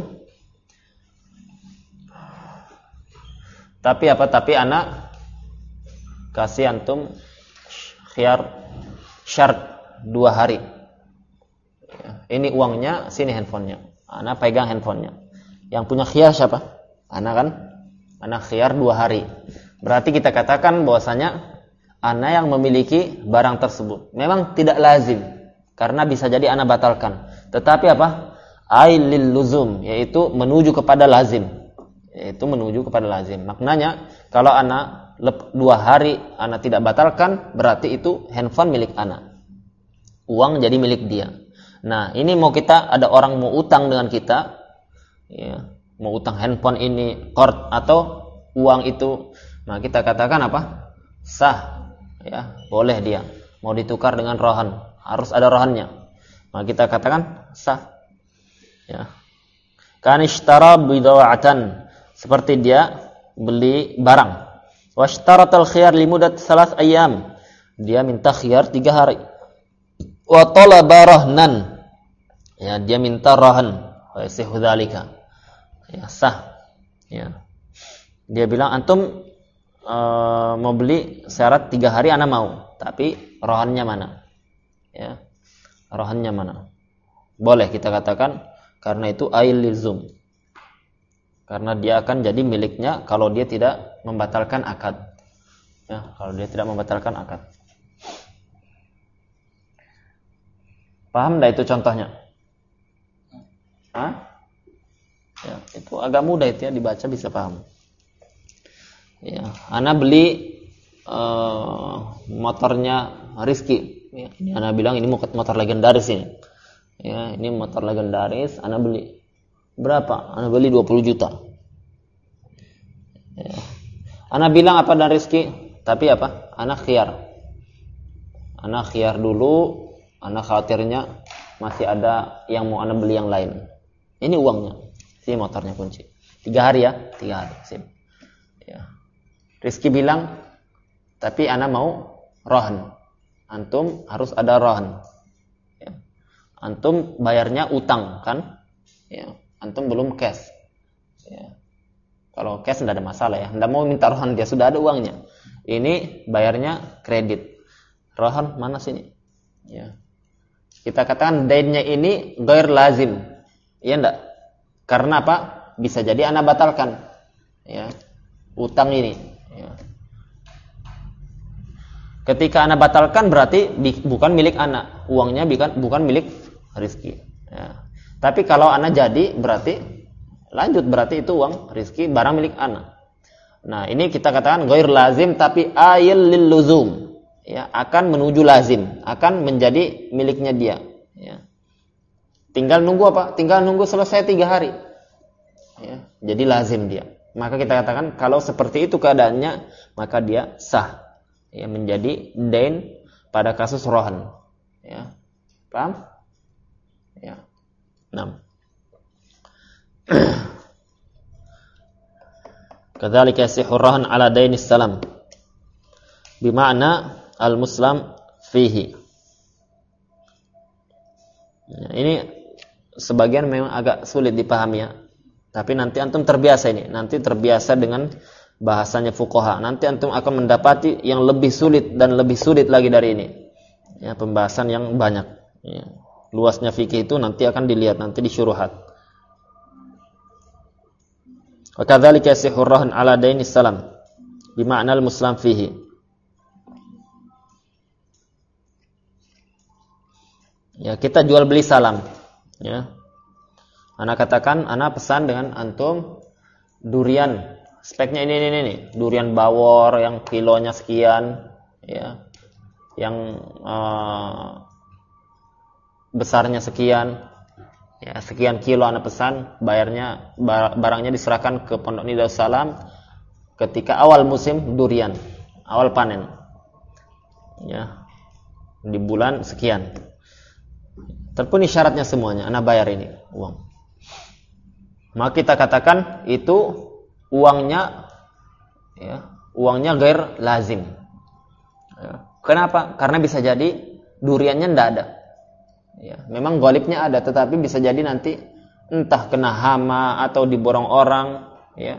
Tapi apa? Tapi ana kasih antum khiyar syarat dua hari. Ya, ini uangnya, sini handphonenya. Ana pegang handphonenya. Yang punya khiyar siapa? Ana kan? Ana khiyar dua hari. Berarti kita katakan bahwasanya ana yang memiliki barang tersebut. Memang tidak lazim karena bisa jadi ana batalkan. Tetapi apa? Ailil luzum, yaitu menuju kepada lazim, yaitu menuju kepada lazim. Maknanya kalau ana dua hari ana tidak batalkan, berarti itu handphone milik ana, uang jadi milik dia. Nah ini mau kita ada orang mau utang dengan kita, ya, mau utang handphone ini, qard atau uang itu, nah kita katakan apa? Sah, ya, boleh dia mau ditukar dengan rohan, harus ada rohannya. Nah kita katakan sah. Ya. Kanishtara bidawatan, seperti dia beli barang. Washtaratal khiyar limudat salas ayam, dia minta khiyar tiga hari. Wa talaba rahnan, ya, dia minta rahan. Wa yasihu dzalika, ya, sah. Ya. Dia bilang antum e, mau beli syarat tiga hari ana mau, tapi rahannya mana? Ya. rohannya mana? Boleh kita katakan karena itu ail lizum. Karena dia akan jadi miliknya kalau dia tidak membatalkan akad. Ya, kalau dia tidak membatalkan akad. Paham enggak itu contohnya? Hah? Ya, itu agak mudah itu ya dibaca bisa paham. Ya, ana beli uh, motornya Rizky. Ya, ini ana bilang ini motor legendaris ini. Ya, ini motor legendaris, ana beli. Berapa? Ana beli dua puluh juta. Ya. Ana bilang apa dan Rizky? Tapi apa? Ana khiyar. Ana khiyar dulu, ana khawatirnya masih ada yang mau ana beli yang lain. Ini uangnya. Si motornya kunci. Tiga hari ya, tiga hari. Sip. Ya. Rizky bilang, tapi ana mau rohan. Antum harus ada rohan. Ya. Antum bayarnya utang kan? Ya. Antum belum cash. Ya. Kalau cash tidak ada masalah ya. Tidak mau minta rohan, dia sudah ada uangnya. Ini bayarnya kredit. Rohan mana sini? Ya. Kita katakan dainnya ini ghair lazim. Iya enggak? Karena apa? Bisa jadi ana batalkan. Ya. Utang ini. Ya. Ketika ana batalkan berarti bukan milik ana. Uangnya bukan milik Rizky. Ya. Tapi kalau ana jadi berarti lanjut, berarti itu uang Rizky, barang milik ana. Nah, ini kita katakan ghair lazim tapi ayil lil luzum. Ya, akan menuju lazim, akan menjadi miliknya dia. Ya. Tinggal nunggu apa? Tinggal nunggu selesai tiga hari. Ya, jadi lazim dia. Maka kita katakan kalau seperti itu keadaannya, maka dia sah. Ya, menjadi dain pada kasus rohan. Ya. Paham? Ya. enam. Kadzalika yasihhu rahan ala dainis salam. Bima'na al-muslim fihi. Ya, ini sebagian memang agak sulit dipahami ya. Tapi nanti antum terbiasa ini, nanti terbiasa dengan bahasanya fuqaha. Nanti antum akan mendapati yang lebih sulit dan lebih sulit lagi dari ini. Ya, pembahasan yang banyak. Ya. Luasnya fikih itu nanti akan dilihat nanti di syuruhat. Wa kadzalika yasihhu rahan ala dainis salam bima'na al-muslim fihi. Ya, kita jual beli salam. Ya. Ana katakan, ana pesan dengan antum durian. Speknya ini ini ini, durian bawor yang kilonya sekian, ya. Yang uh, besarnya sekian. Ya, sekian kilo ana pesan, bayarnya barangnya diserahkan ke Pondok Nidaus Salam ketika awal musim durian, awal panen. Ya. Di bulan sekian. Terpenuhi syaratnya semuanya, ana bayar ini uang. Maka kita katakan itu uangnya ya, uangnya ghair lazim. Ya. Kenapa? Karena bisa jadi duriannya tidak ada. Ya, memang ghalibnya ada, tetapi bisa jadi nanti entah kena hama atau diborong orang, ya,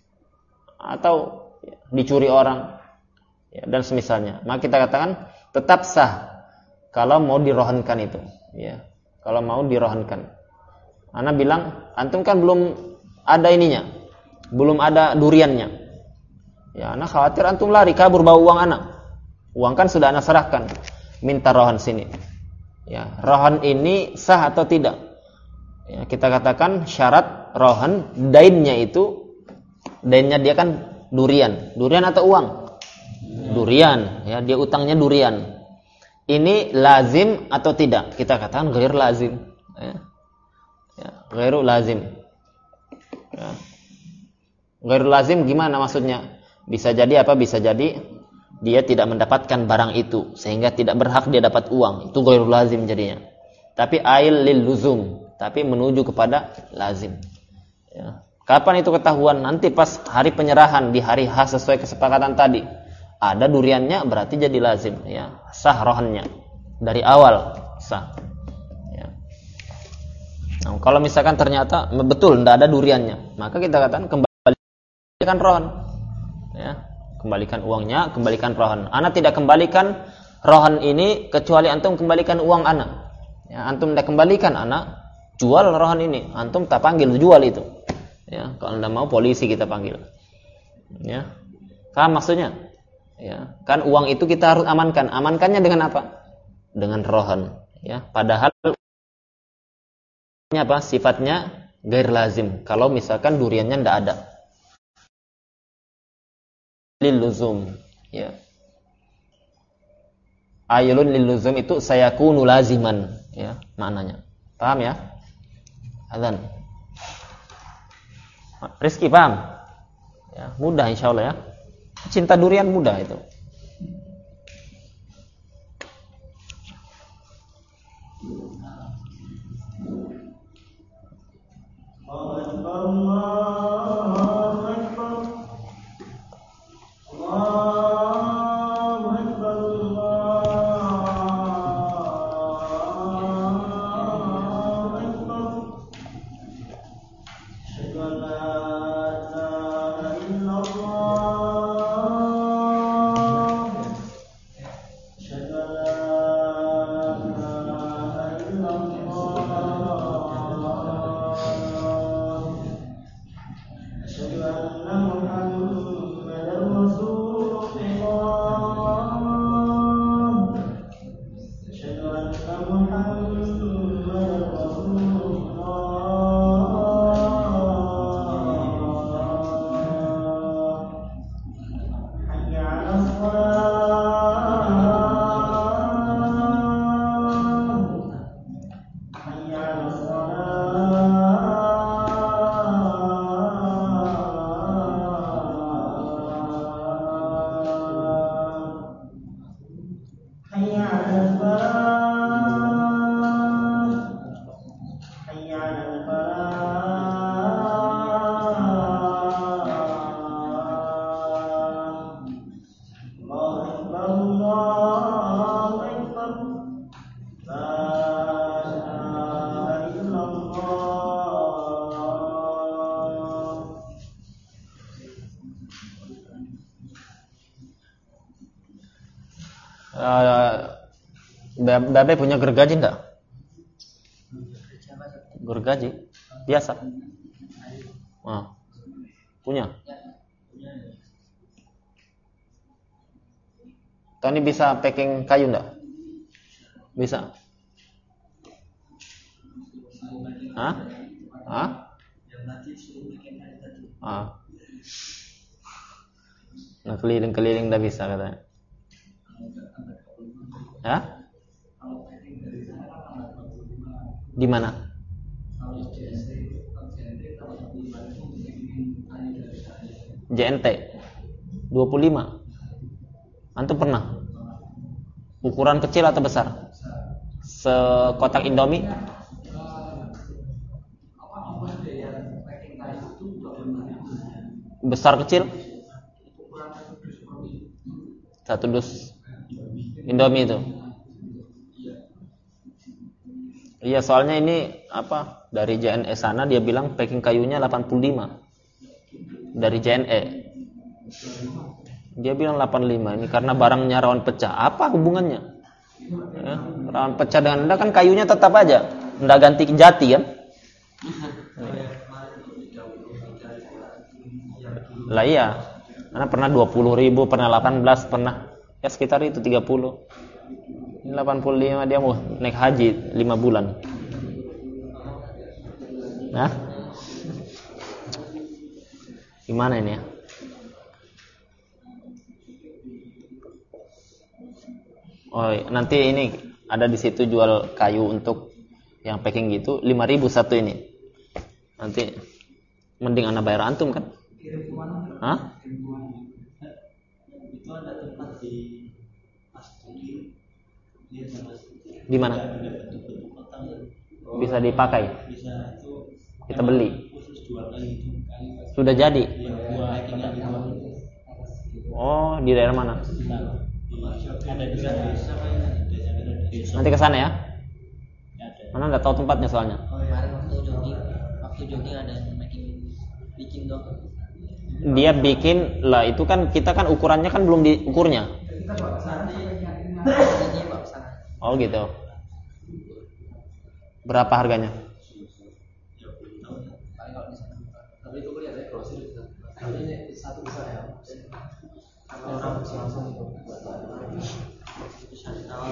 atau ya, dicuri orang, ya, dan semisalnya. Maka kita katakan tetap sah kalau mau dirohankan itu. Ya, kalau mau dirohankan. Ana bilang, antum kan belum ada ininya, belum ada duriannya. Ya, ana khawatir antum lari kabur bawa uang ana. Uang kan sudah ana serahkan. Minta rohan sini. Ya, rohan ini sah atau tidak? Ya, kita katakan syarat rohan dainnya itu, dainnya dia kan durian. Durian atau uang? Durian. Ya, dia utangnya durian. Ini lazim atau tidak? Kita katakan ghair lazim. Ya. Ya, ghairu lazim. Ya. Ghairu lazim gimana maksudnya? Bisa jadi apa? Bisa jadi dia tidak mendapatkan barang itu sehingga tidak berhak dia dapat uang. Itu ghairu lazim jadinya. Tapi ail lil luzum, tapi menuju kepada lazim. Ya. Kapan itu ketahuan? Nanti pas hari penyerahan di hari H sesuai kesepakatan tadi. Ada duriannya berarti jadi lazim, ya. Sah rohannya. Dari awal sah. Nah, kalau misalkan ternyata betul tidak ada duriannya, maka kita katakan kembalikan rohan, ya, kembalikan uangnya, kembalikan rohan. Ana tidak kembalikan rohan ini kecuali antum kembalikan uang ana, Ya, antum tidak kembalikan anak, jual rohan ini, antum tak panggil jual itu. Ya, kalau anda mau polisi kita panggil. Ya, paham maksudnya? Ya, kan uang itu kita harus amankan. Amankannya dengan apa? Dengan rohan. Ya, padahal apa? Sifatnya gair lazim. Kalau misalkan duriannya tidak ada. Lil luzum. Ya. Ayulun lil luzum itu sayakunu laziman. Ya, maknanya. Paham ya? Adzan. Rizki paham? Ya, mudah insyaallah ya. Cinta durian mudah itu. Babe punya gergaji enggak? Gergaji biasa. Ah. Punya. Tony bisa packing kayu enggak? Bisa. Hah? Hah? Ah. Nah, keliling-keliling enggak bisa katanya. Hah? Di mana? J N T dua puluh lima. Antum pernah? Ukuran kecil atau besar? Sekotak Indomie? Besar kecil? Satu dus Indomie itu. Iya, soalnya ini apa? Dari J N E sana dia bilang packing kayunya delapan puluh lima. Dari J N E. Dia bilang delapan puluh lima ini karena barangnya rawan pecah. Apa hubungannya? Ya, rawan pecah dengan Anda kan kayunya tetap aja. Anda ganti jati kan? Lah iya. Karena pernah dua puluh ribu, pernah delapan belas, pernah ya sekitar itu tiga puluh. Ini delapan puluh lima dia mau naik haji lima bulan. Nah. Gimana ini ya? Oh, nanti ini ada di situ jual kayu untuk yang packing gitu lima ribu satu ini. Nanti mending anak bayar antum kan? Hah? Itu ada tempat di di mana? Bisa dipakai? Kita beli. Sudah jadi? Oh, di daerah mana? Nanti ke sana ya? Mana nggak tahu tempatnya soalnya. Kemarin waktu jogging, waktu jogging ada yang bikin bikin dong. Dia bikin lah, itu kan kita kan ukurannya kan belum diukurnya. Oh gitu. Berapa harganya? Tapi itu kelihatannya grosir. Tapi ini satu besar ya. Kalau orang langsung itu buat bisa ditawar.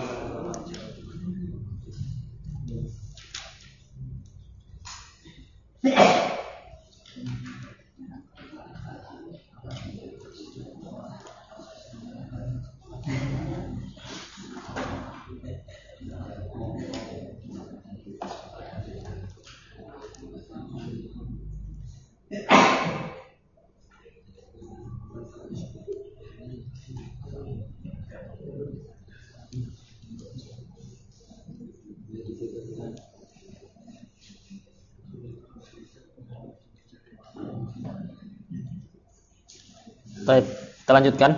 Baik, kita lanjutkan.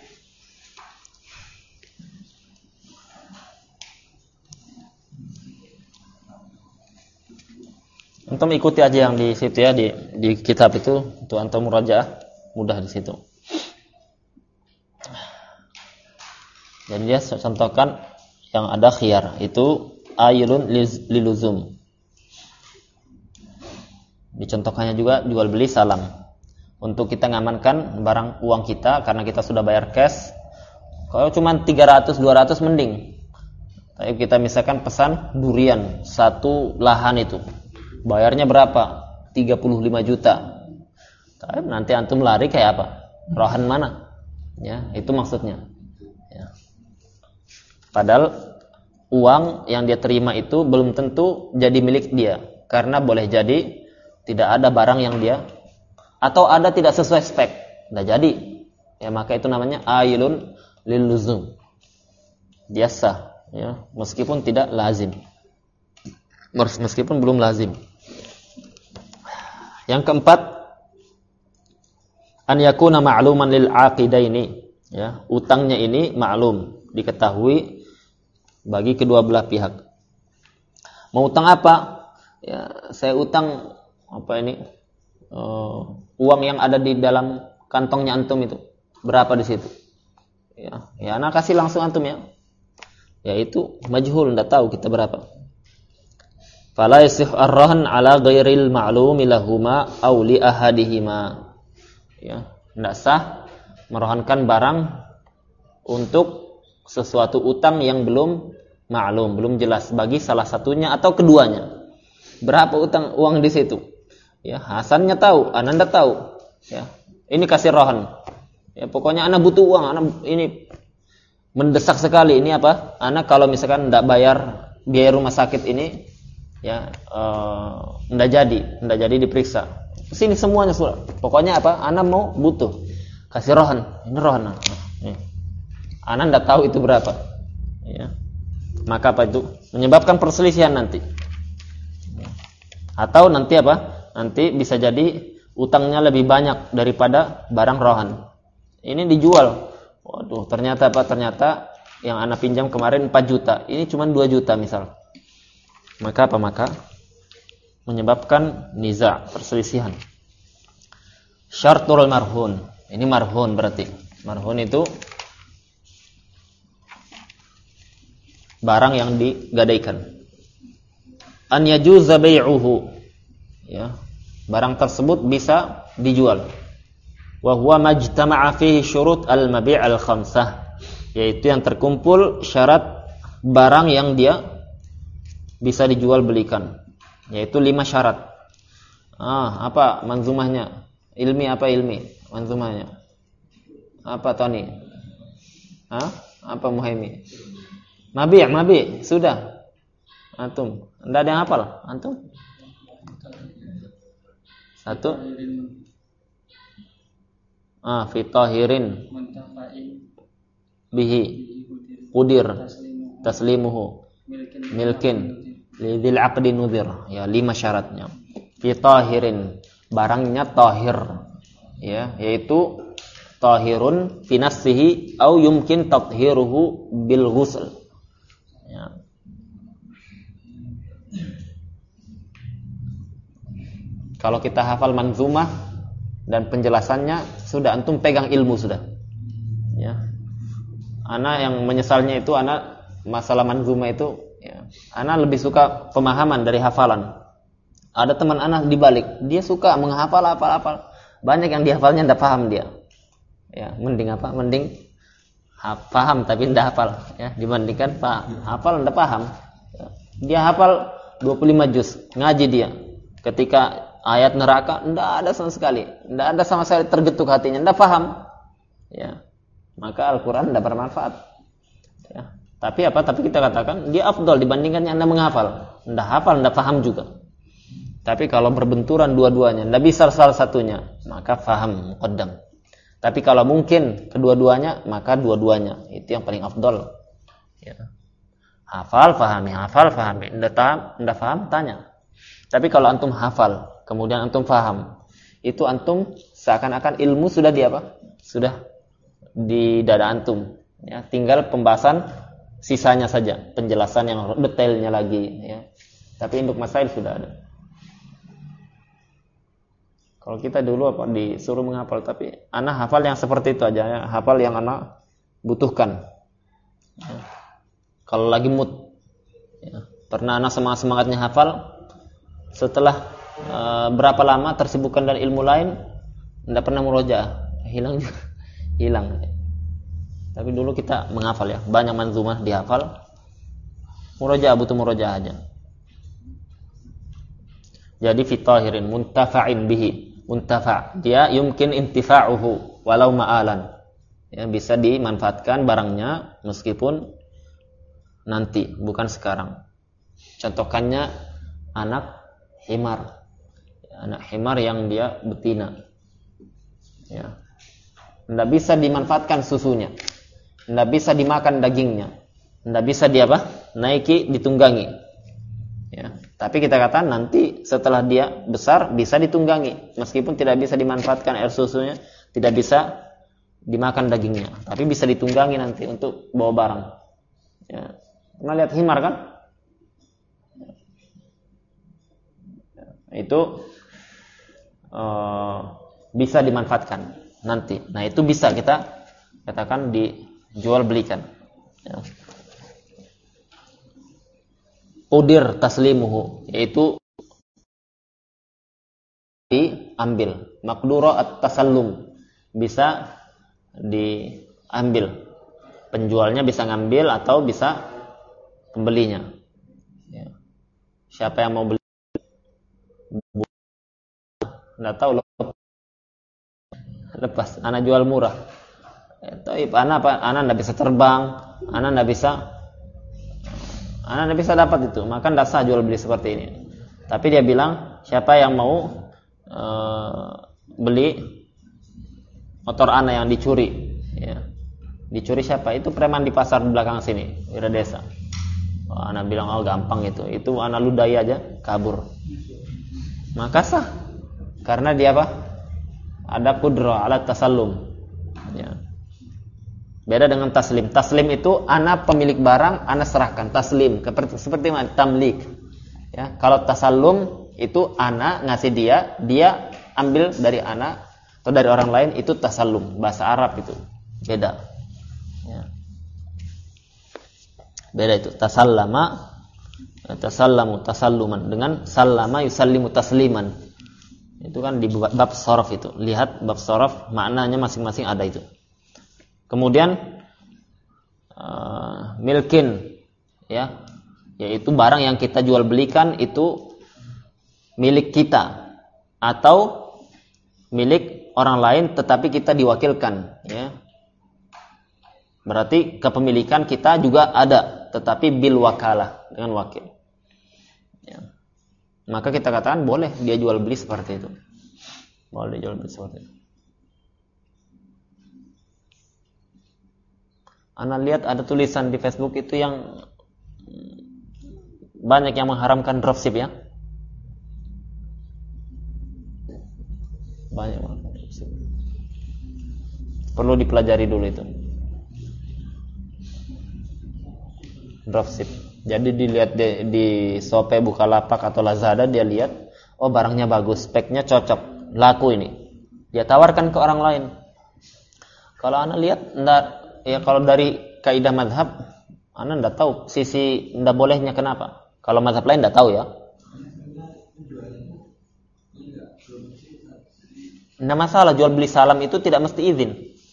Antum ikuti aja yang di situ ya, di di kitab itu untuk antum murajaah mudah di situ. Dan dia contohkan yang ada khiyar itu ayilun liluzum. Dicontohkannya juga jual beli salam. Untuk kita ngamankan barang uang kita karena kita sudah bayar cash. Kalau cuma tiga ratus dua ratus mending. Tapi kita misalkan pesan durian satu lahan itu. Bayarnya berapa? tiga puluh lima juta. Tapi nanti antum lari kayak apa? Rohan mana? Ya, itu maksudnya. Ya. Padahal uang yang dia terima itu belum tentu jadi milik dia, karena boleh jadi tidak ada barang yang dia, atau ada tidak sesuai spek, tidak jadi. Ya, maka itu namanya ailun liluzum. Dia sah, ya, meskipun tidak lazim. Meskipun belum lazim. Yang keempat, an yakuna ma'luman lil aqidaini, ya, utangnya ini maklum, diketahui bagi kedua belah pihak. Mau utang apa? Ya, saya utang apa ini? Uh, uang yang ada di dalam kantongnya antum itu. Berapa di situ? Ya, ya anak kasih langsung antum ya. Ya itu majhul, enggak tahu kita berapa. Fala yasih ar-rahn ala ghairil ma'lumi lahuma aw li ahadihima. Ya, enggak sah merohankan barang untuk sesuatu utang yang belum maklum, belum jelas bagi salah satunya atau keduanya. Berapa utang uang di situ? Ya, Hasannya tahu, Ananda tahu. Ya, ini kasih rohan. Ya, pokoknya Anda butuh uang, Anda ini mendesak sekali. Ini apa? Anda kalau misalkan enggak bayar biaya rumah sakit ini, ya, uh, enggak jadi, enggak jadi diperiksa. Sini semuanya sudah. Pokoknya apa? Anda mau butuh. Kasih rohan. Ini rohan. Nah, ini. Anda enggak tahu itu berapa. Ya. Maka apa itu? Menyebabkan perselisihan nanti. Atau nanti apa? Nanti bisa jadi utangnya lebih banyak daripada barang rohan. Ini dijual. Waduh, ternyata apa? Ternyata yang Anda pinjam kemarin empat juta. Ini cuma dua juta misal. Maka apa? Maka menyebabkan niza, perselisihan. Syartul marhun. Ini marhun berarti. Marhun itu barang yang digadaikan. An yajuza bai'uhu. Ya. Barang tersebut bisa dijual. Wa huwa majtama'a fihi syurut al-mabi' al-khamsah. Yaitu yang terkumpul syarat barang yang dia bisa dijual belikan. Yaitu lima syarat. Ah, apa manzumahnya? Ilmi apa ilmi? Manzumahnya. Apa Tony? Hah? Apa Muhaimi? Mabi', mabi', sudah. Antum, enggak ada yang hafal? Antum? Satu. Ah, fi tahirin bihi qudir taslimuhu milkin lidil aqdi nudhir. Ya, lima syaratnya. Fi tahirin, barangnya tahir. Ya, yaitu tahirun fi nafsihi au yumkin tathiruhu bil ghusl. Ya. Kalau kita hafal manzumah dan penjelasannya sudah, antum pegang ilmu sudah. Ya. Ana yang menyesalnya itu ana masalah manzumah itu, ya, Ya. Ana lebih suka pemahaman dari hafalan. Ada teman ana dibalik, dia suka menghafal hafal-hafal. Banyak yang dihafalnya ndak paham dia. Ya, mending apa? Mending ha, paham tapi ndak hafal. Ya, dibandingkan paham, hafal ndak paham. Ya. Dia hafal dua puluh lima juz, ngaji dia. Ketika ayat neraka ndak ada sama sekali, ndak ada sama sekali tergetuk hatinya, ndak paham. Ya. Maka Al-Qur'an ndak bermanfaat. Ya. Tapi apa? Tapi kita katakan dia afdal dibandingkan yang Anda menghafal. Ndak hafal, ndak paham juga. Tapi kalau berbenturan dua-duanya, ndak bisa salah satunya, maka faham muqaddam. Tapi kalau mungkin kedua-duanya, maka dua-duanya. Itu yang paling afdal. Ya. Hafal, fahami, hafal, fahami. Ndak paham, ndak paham, tanya. Tapi kalau antum hafal, kemudian antum faham, itu antum seakan-akan ilmu sudah di apa? Sudah di dada antum. Ya, tinggal pembahasan sisanya saja, penjelasan yang detailnya lagi. Ya. Tapi untuk masail sudah ada. Kalau kita dulu apa disuruh menghafal, tapi anak hafal yang seperti itu aja, ya. Hafal yang anak butuhkan. Ya. Kalau lagi mood, ya. Pernah anak semangat semangatnya hafal, setelah e, berapa lama tersibukkan dari ilmu lain, tidak pernah murojaah, hilang juga, hilang. Tapi dulu kita menghafal ya, banyak manzumah dihafal, murojaah butuh murojaah aja. Jadi fitahirin muntafa'in bihi. Muntafa', dia yumkin intifa'uhu walau ma'alan. Ya, bisa dimanfaatkan barangnya meskipun nanti, bukan sekarang. Contohkannya anak himar. Anak himar yang dia betina. Ya. Tidak bisa dimanfaatkan susunya. Tidak bisa dimakan dagingnya. Tidak bisa dia apa? Naiki, ditunggangi. Ya. Tapi kita katakan nanti setelah dia besar bisa ditunggangi, meskipun tidak bisa dimanfaatkan air susunya, tidak bisa dimakan dagingnya, tapi bisa ditunggangi nanti untuk bawa barang. Ya. Pernah lihat himar kan? Itu uh, bisa dimanfaatkan nanti. Nah itu bisa kita katakan dijual belikan. Ya. Udir taslimuhu, yaitu diambil. Maqdura at-tasallum, bisa diambil. Penjualnya bisa ngambil atau bisa pembelinya. Ya. Siapa yang mau beli? Nggak tahu, lepas. Anak jual murah. Tapi anak apa? Anak nggak bisa terbang. Anak nggak bisa. Anak tidak bisa dapat itu, maka tidak sah jual beli seperti ini. Tapi dia bilang, siapa yang mau e, beli motor anak yang dicuri, ya. Dicuri siapa? Itu preman di pasar di belakang sini, di desa. Oh, anak bilang, oh gampang itu, itu anak ludahi aja kabur. Maka sah, karena dia apa? Ada kudra alat tasallum. Ya. Beda dengan taslim. Taslim itu anak pemilik barang, anak serahkan. Taslim seperti seperti mana? Tamlik. Ya, kalau tasallum itu anak ngasih dia, dia ambil dari anak atau dari orang lain, itu tasallum. Bahasa Arab itu beda. Ya. Beda itu. Tasallama, tasallamu, tasalluman. Dengan sallama yusallimu tasliman. Itu kan di bab shorof itu. Lihat bab shorof, maknanya masing-masing ada itu. Kemudian uh, milkin, ya, yaitu barang yang kita jual belikan itu milik kita atau milik orang lain, tetapi kita diwakilkan. Ya. Berarti kepemilikan kita juga ada, tetapi bil wakalah, dengan wakil. Ya. Maka kita katakan boleh dia jual beli seperti itu. Boleh dia jual beli seperti itu. Anda lihat ada tulisan di Facebook itu yang banyak yang mengharamkan dropship, ya. Banyak banget dropship. Perlu dipelajari dulu itu. Dropship. Jadi dilihat di, di Shopee, Bukalapak atau Lazada, dia lihat, oh barangnya bagus, speknya cocok, laku ini. Dia tawarkan ke orang lain. Kalau Anda lihat, enggak, ya kalau dari kaidah madhab, Ana ndak tahu sisi ndak bolehnya kenapa. Kalau mazhab lain ndak tahu ya. Nggak masalah, jual beli salam itu tidak mesti izin.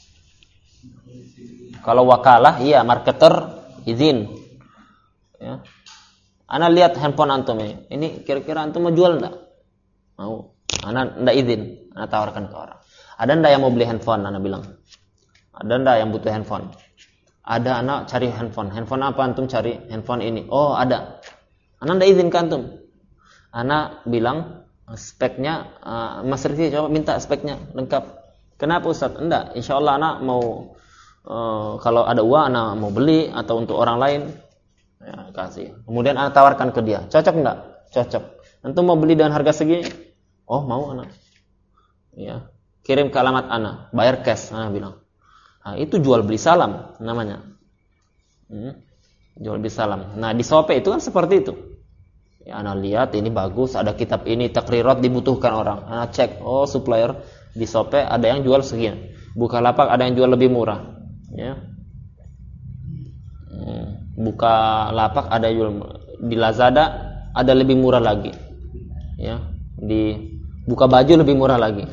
Kalau wakalah, iya, marketer izin. Ya. Ana lihat handphone antum ini. Ini kira-kira antum mau jual enggak? Mau. Ana enggak izin. Ana tawarkan ke orang. Ada enggak yang mau beli handphone? Ana bilang. Ada enggak yang butuh handphone? Ada, anak cari handphone. Handphone apa antum cari? Handphone ini. Oh, ada. Ana enggak izin ke antum. Ana bilang speknya, uh, Mas Rizky coba minta speknya lengkap. Kenapa Ustaz? Enggak, insya Allah anak mau uh, kalau ada uang anak mau beli atau untuk orang lain, ya, kasih. Kemudian anak tawarkan ke dia, cocok enggak? Cocok. Antum mau beli dengan harga segini? Oh, mau anak. Ya, kirim ke alamat anak, bayar cash. Anak bilang, nah, itu jual beli salam namanya. Hmm, jual beli salam. Nah di Shopee itu kan seperti itu. Ya, anak lihat ini bagus, ada kitab ini, takrirat dibutuhkan orang. Anak cek, oh supplier di Shopee ada yang jual segini. Bukalapak ada yang jual lebih murah. Ya. Bukalapak ada yang jual di Lazada ada lebih murah lagi. Ya. Di Buka Baju lebih murah lagi.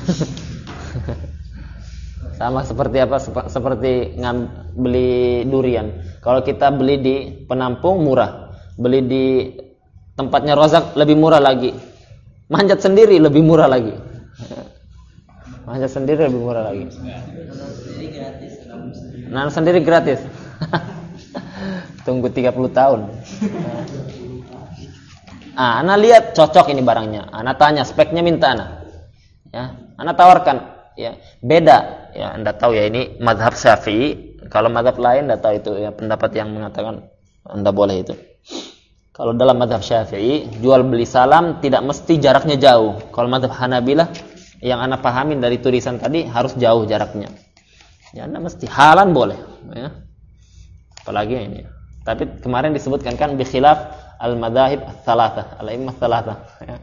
Sama seperti apa? Seperti ngam, beli durian. Kalau kita beli di penampung murah, beli di tempatnya Rozak lebih murah lagi. Manjat sendiri lebih murah lagi. Manjat sendiri lebih murah lagi. Nanam sendiri gratis. Tunggu tiga puluh tahun. Ah, ana lihat cocok ini barangnya. Ana tanya speknya, minta ana. Ya, ana tawarkan. Ya, beda. Ya, Anda tahu ya ini mazhab Syafi'i. Kalau mazhab lain Anda tahu itu ya pendapat yang mengatakan Anda boleh itu. Kalau dalam mazhab Syafi'i, jual beli salam tidak mesti jaraknya jauh. Kalau mazhab Hanabilah, yang Anda pahamin dari tulisan tadi harus jauh jaraknya. Ya, Anda mesti halan boleh, ya. Apalagi ini. Tapi kemarin disebutkan kan bi khilaf al-madzahib ats-tsalatsah, al-a'immah ats-tsalatsah, ya.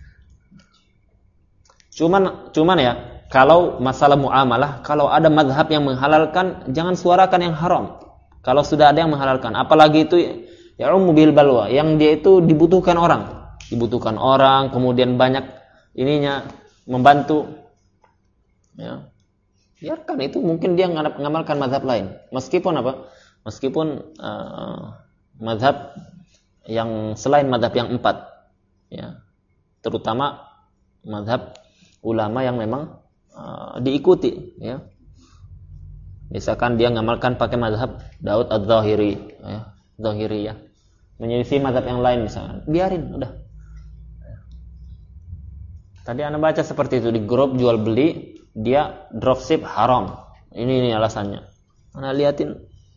Cuman cuman ya, kalau masalah muamalah, kalau ada mazhab yang menghalalkan, jangan suarakan yang haram. Kalau sudah ada yang menghalalkan, apalagi itu ya umumil balwa, yang dia itu dibutuhkan orang, dibutuhkan orang, kemudian banyak ininya membantu, ya, biarkan itu. Mungkin dia mengamalkan mazhab lain, meskipun apa, meskipun uh, mazhab yang selain mazhab yang empat, ya, terutama mazhab ulama yang memang uh, diikuti, ya. Misalkan dia mengamalkan pakai mazhab Daud Az-Zahiri, ya, Zahiri, ya, menyelisih mazhab yang lain misalkan, biarin, udah. Tadi Anda baca seperti itu di grup jual beli, dia dropship haram. Ini ini alasannya. Anda liatin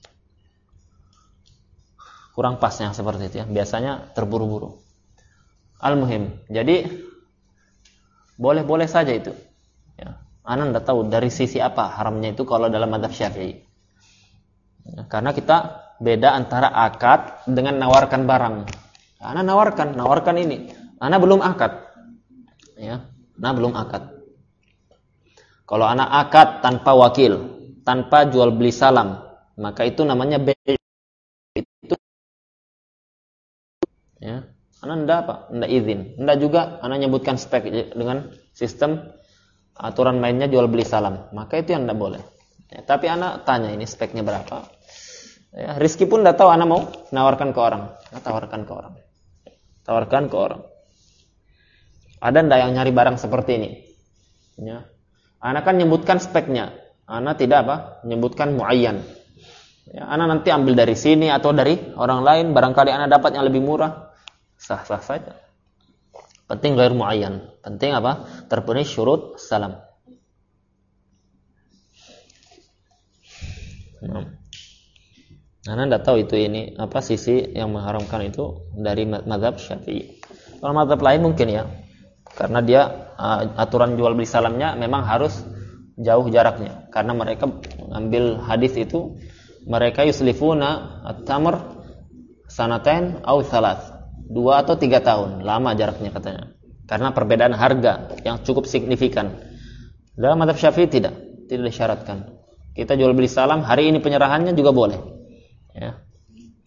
kurang pas yang seperti itu, ya. Biasanya terburu-buru. Al-muhim. Jadi boleh-boleh saja itu. Ya. Anda tidak tahu dari sisi apa haramnya itu kalau dalam mazhab Syafi'i. Ya, karena kita beda antara akad dengan nawarkan barang. Ana nawarkan, nawarkan ini. Ana belum akad. Ya, ana belum akad. Kalau ana akad tanpa wakil, tanpa jual beli salam, maka itu namanya bay'. Itu ya, ana ndak apa? Ndak izin. Ndak juga ana nyebutkan spek dengan sistem aturan mainnya jual beli salam. Maka itu yang ndak boleh. Ya, tapi ana tanya ini speknya berapa? Ya, Rizky pun tidak tahu anak mau nawarkan ke orang. Nah, tawarkan ke orang. Tawarkan ke orang. Ada ndak yang nyari barang seperti ini? Ya. Anak kan nyebutkan speknya. Anak tidak apa? Menyebutkan muayyan. Ya, anak nanti ambil dari sini atau dari orang lain, barangkali anak dapat yang lebih murah. Sah-sah saja. Penting ghair muayyan. Penting apa? Terpenuhi syurut salam. Nah. Anda tidak tahu itu ini apa sisi yang mengharamkan itu dari mazhab Syafi'i. Kalau mazhab lain mungkin ya, karena dia uh, aturan jual beli salamnya memang harus jauh jaraknya. Karena mereka ambil hadis itu, mereka yuslifuna at-tamr sanatain au thalath, dua atau tiga tahun, lama jaraknya katanya. Karena perbedaan harga yang cukup signifikan. Dalam mazhab Syafi'i tidak, tidak disyaratkan. Kita jual beli salam hari ini penyerahannya juga boleh. Ya.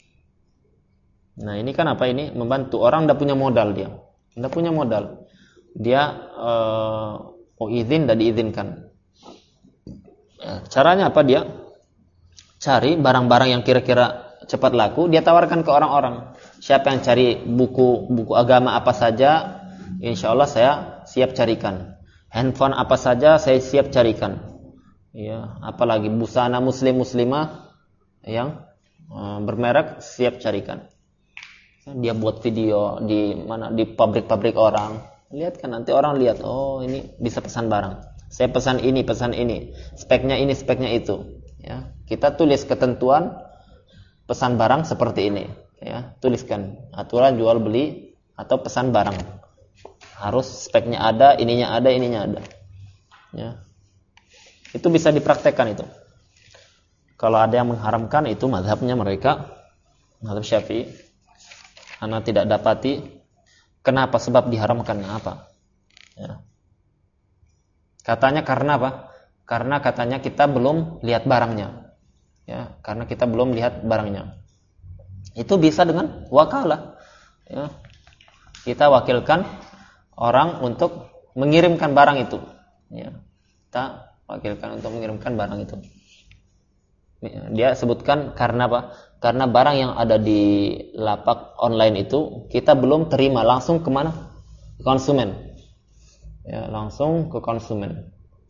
Nah ini kan apa ini? Membantu orang tidak punya modal dia, tidak punya modal. Dia uh, oh izin dan diizinkan. Ya, caranya apa dia? Cari barang-barang yang kira-kira cepat laku, dia tawarkan ke orang-orang. Siapa yang cari buku buku agama apa saja, insya Allah saya siap carikan. Handphone apa saja saya siap carikan. Ya, apalagi busana muslim muslimah yang uh, bermerek siap carikan. Dia buat video di mana di pabrik-pabrik orang. Lihat kan nanti orang lihat, oh ini bisa pesan barang. Saya pesan ini, pesan ini. Speknya ini, speknya itu. Ya, kita tulis ketentuan pesan barang seperti ini. Ya, tuliskan aturan jual beli atau pesan barang. Harus speknya ada, ininya ada, ininya ada. Ya. Itu bisa dipraktekkan itu. Kalau ada yang mengharamkan itu mazhabnya mereka, mazhab Syafi'i. Karena tidak dapati kenapa sebab diharamkan apa. Ya. Katanya karena apa? Karena katanya kita belum lihat barangnya. Ya, karena kita belum lihat barangnya. Itu bisa dengan wakalah. Ya. Kita wakilkan orang untuk mengirimkan barang itu. Ya. Kita wakilkan untuk mengirimkan barang itu. Dia sebutkan karena apa? Karena barang yang ada di lapak online itu kita belum terima langsung kemana? Ke konsumen. Ya, langsung ke konsumen.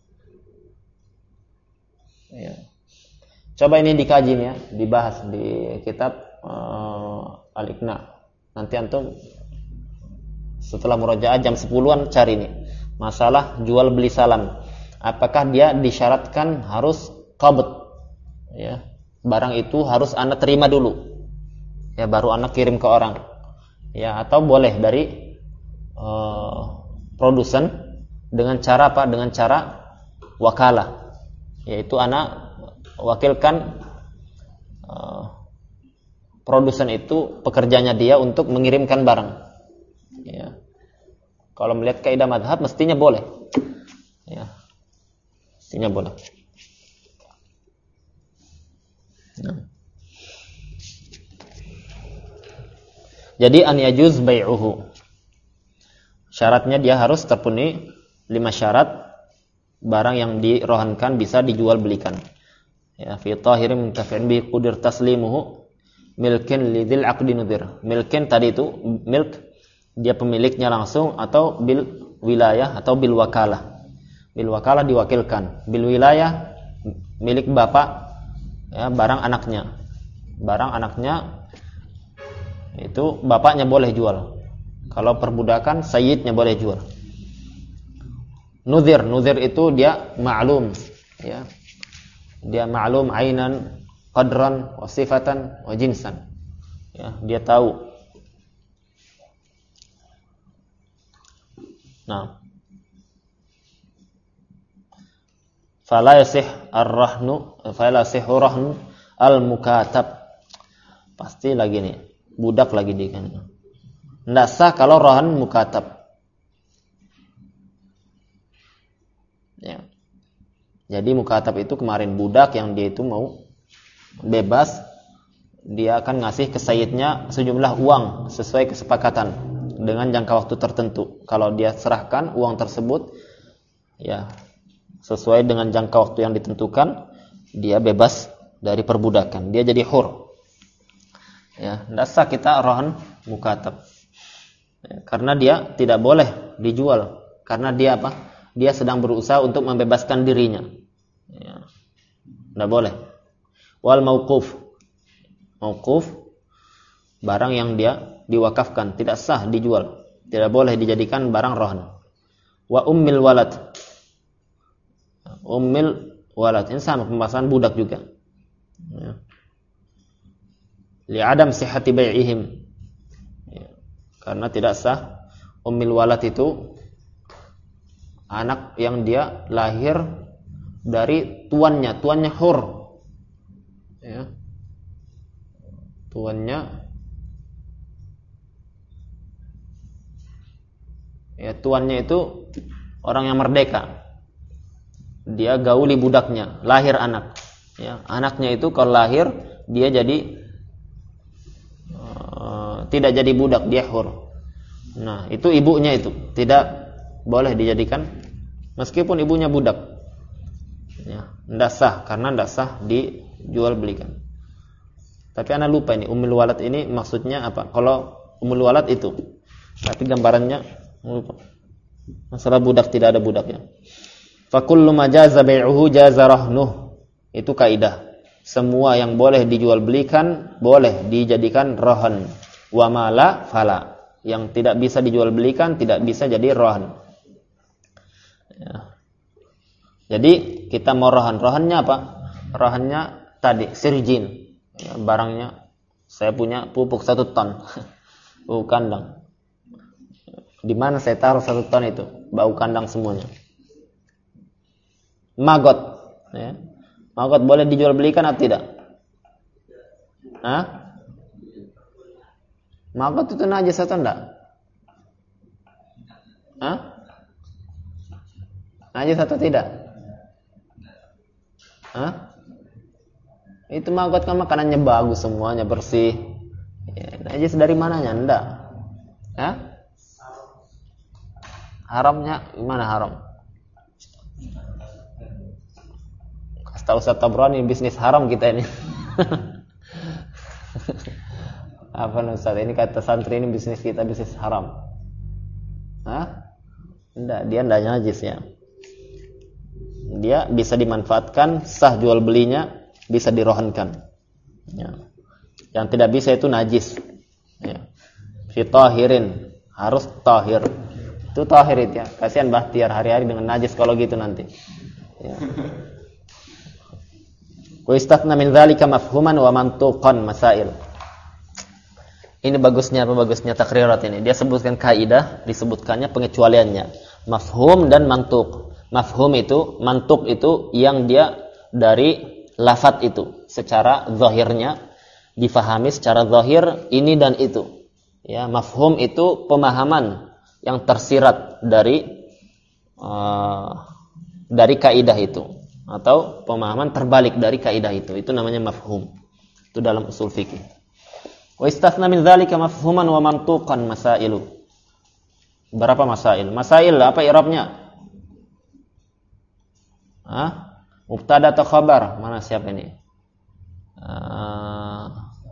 Ya. Coba ini dikaji ya, dibahas di kitab uh, Al-Iqna. Nanti antum setelah murojaah jam sepuluhan cari nih. Masalah jual beli salam. Apakah dia disyaratkan harus qabd? Ya, barang itu harus anak terima dulu, ya baru anak kirim ke orang, ya atau boleh dari uh, produsen dengan cara apa? Dengan cara wakalah, yaitu anak wakilkan uh, produsen itu pekerjaannya dia untuk mengirimkan barang. Ya, kalau melihat kaidah mazhab mestinya boleh, ya mestinya boleh. Nah. Jadi an yajuz bai'uhu. Syaratnya dia harus terpenuhi lima syarat barang yang dirohankan bisa dijual belikan. Ya, fi tahirin muntafi'in bi qudir taslimuhu milkin lidzil aqdi nudhir. Milkin tadi itu milk dia pemiliknya langsung atau bil wilayah atau bil wakalah. Bil wakalah diwakilkan. Bil wilayah milik bapak, ya, barang anaknya. Barang anaknya itu bapaknya boleh jual. Kalau perbudakan sayyidnya boleh jual. Nudhir, nudhir itu dia ma'lum, ya. Dia ma'lum ainan, qadran, wa sifatan, wa jinsan. Ya, dia tahu. Nah. Fala yasih ar-rahnu, fala yasihu rahnu al-mukatab. Pasti lagi nih, budak lagi di kan. Enggak sah kalau rahan mukatab. Ya. Jadi mukatab itu kemarin budak yang dia itu mau bebas, dia akan ngasih ke sayyidnya sejumlah uang sesuai kesepakatan dengan jangka waktu tertentu. Kalau dia serahkan uang tersebut, ya sesuai dengan jangka waktu yang ditentukan, dia bebas dari perbudakan. Dia jadi hur. Ya, tidak sah kita rahan mukatab. Ya, karena dia tidak boleh dijual. Karena dia apa? Dia sedang berusaha untuk membebaskan dirinya. Ya, tidak boleh. Wal mauquf. Mauquf barang yang dia diwakafkan, tidak sah dijual. Tidak boleh dijadikan barang rahan. Wa ummil walad. Ummil walad, ini sama pembahasan budak juga. Ya. Li'adam sihhati bai'ihim. Ya. Karena tidak sah ummil walad itu anak yang dia lahir dari tuannya, tuannya hur. Ya. Tuannya ya tuannya itu orang yang merdeka. Dia gauli budaknya, lahir anak. Ya, anaknya itu kalau lahir dia jadi uh, tidak jadi budak, dia hur. Nah, itu ibunya itu tidak boleh dijadikan meskipun ibunya budak. Ya, tidak sah karena tidak sah dijual belikan. Tapi ana lupa ini ummul walad ini maksudnya apa? Kalau ummul walad itu, tapi gambarannya lupa. Masalah budak tidak ada budaknya. Fa kullu ma jaza bai'uhu jaza rahnuh. Itu kaidah. Semua yang boleh dijual belikan boleh dijadikan rahan. Wa ma la fala. Yang tidak bisa dijual belikan tidak bisa jadi rahan. Ya. Jadi kita mau rahan. Rahannya apa? Rahannya tadi sirjin. Ya, barangnya saya punya pupuk satu ton. Pupuk kandang. Di mana saya taruh satu ton itu? Bau kandang semuanya. Magot. Ya. Magot boleh dijual belikan atau tidak? Hah? Magot itu najis atau enggak? Hah? Najis atau tidak? Hah? Itu maggot kan makanannya bagus semuanya, bersih. Ya, najis dari mananya? Enggak. Hah? Haramnya gimana haram? Kata Ustaz Tabrani bisnis haram kita ini. Apa Ustaz? Ini kata santri ini bisnis kita bisnis haram. Hah? Enggak, dia enggak najis ya. Dia bisa dimanfaatkan, sah jual belinya, bisa dirohankan. Ya. Yang tidak bisa itu najis. Ya. Fi tahirin, harus tahir. Itu tahir itu ya. Kasihan Bahtiar hari-hari dengan najis kalau gitu nanti. Ya. Wa istatna min dzalika mafhuman wa mantuqan masail. Ini bagusnya apa bagusnya takrirat ini. Dia sebutkan kaidah, disebutkannya pengecualiannya. Mafhum dan mantuq. Mafhum itu, mantuq itu yang dia dari lafaz itu secara zahirnya difahami secara zahir ini dan itu. Ya, mafhum itu pemahaman yang tersirat dari uh, dari kaidah itu atau pemahaman terbalik dari kaidah itu. Itu namanya mafhum. Itu dalam usul fikih. Wa istathna min dzalika mafhuman wa mantuqan masailu. Berapa masail? Masail apa i'rabnya? Hah? Mubtada atau khabar? Mana siapa ini? Uh,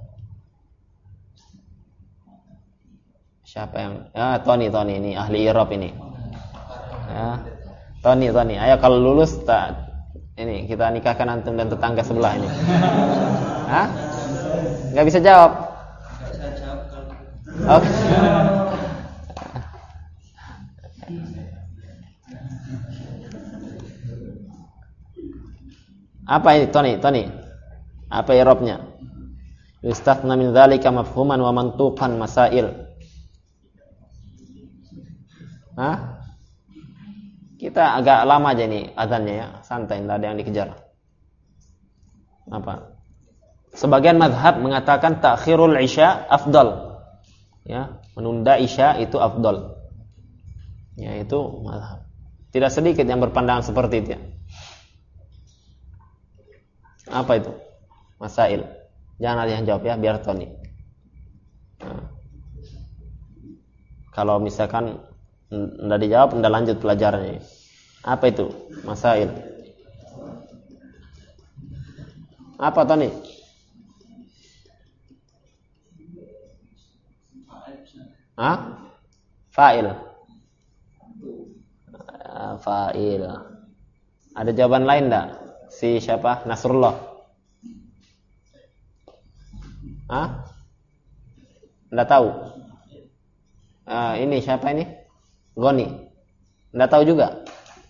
siapa yang? Ya, Tony, Tony ini ahli i'rab ini. Ya. Tony, Tony. Ayo kalau lulus tak ini kita nikahkan antum dan tetangga sebelah ini. Hah? Enggak bisa jawab. Oke. Okay. Apa ini Tony? Tony. Apa i'rabnya? Yustathna min dzalika mafhuman wa mantuqan masail. Hah? Kita agak lama aja nih azannya ya, santai, enggak ada yang dikejar. Apa? Sebagian mazhab mengatakan ta'khirul isya afdal. Ya, menunda isya itu afdal. Ya, itu mazhab. Tidak sedikit yang berpandangan seperti itu ya. Apa itu? Masail. Jangan ada yang jawab ya, biar Tony. Nah. Kalau misalkan enggak dijawab, enggak lanjut pelajarannya. Apa itu? Masail. Apa Tony? Hah? Fa'il. Fa'il. Ada jawaban lain enggak? Si siapa? Nasrullah. Hah? Enggak tahu. Uh, ini siapa ini? Goni. Enggak tahu juga.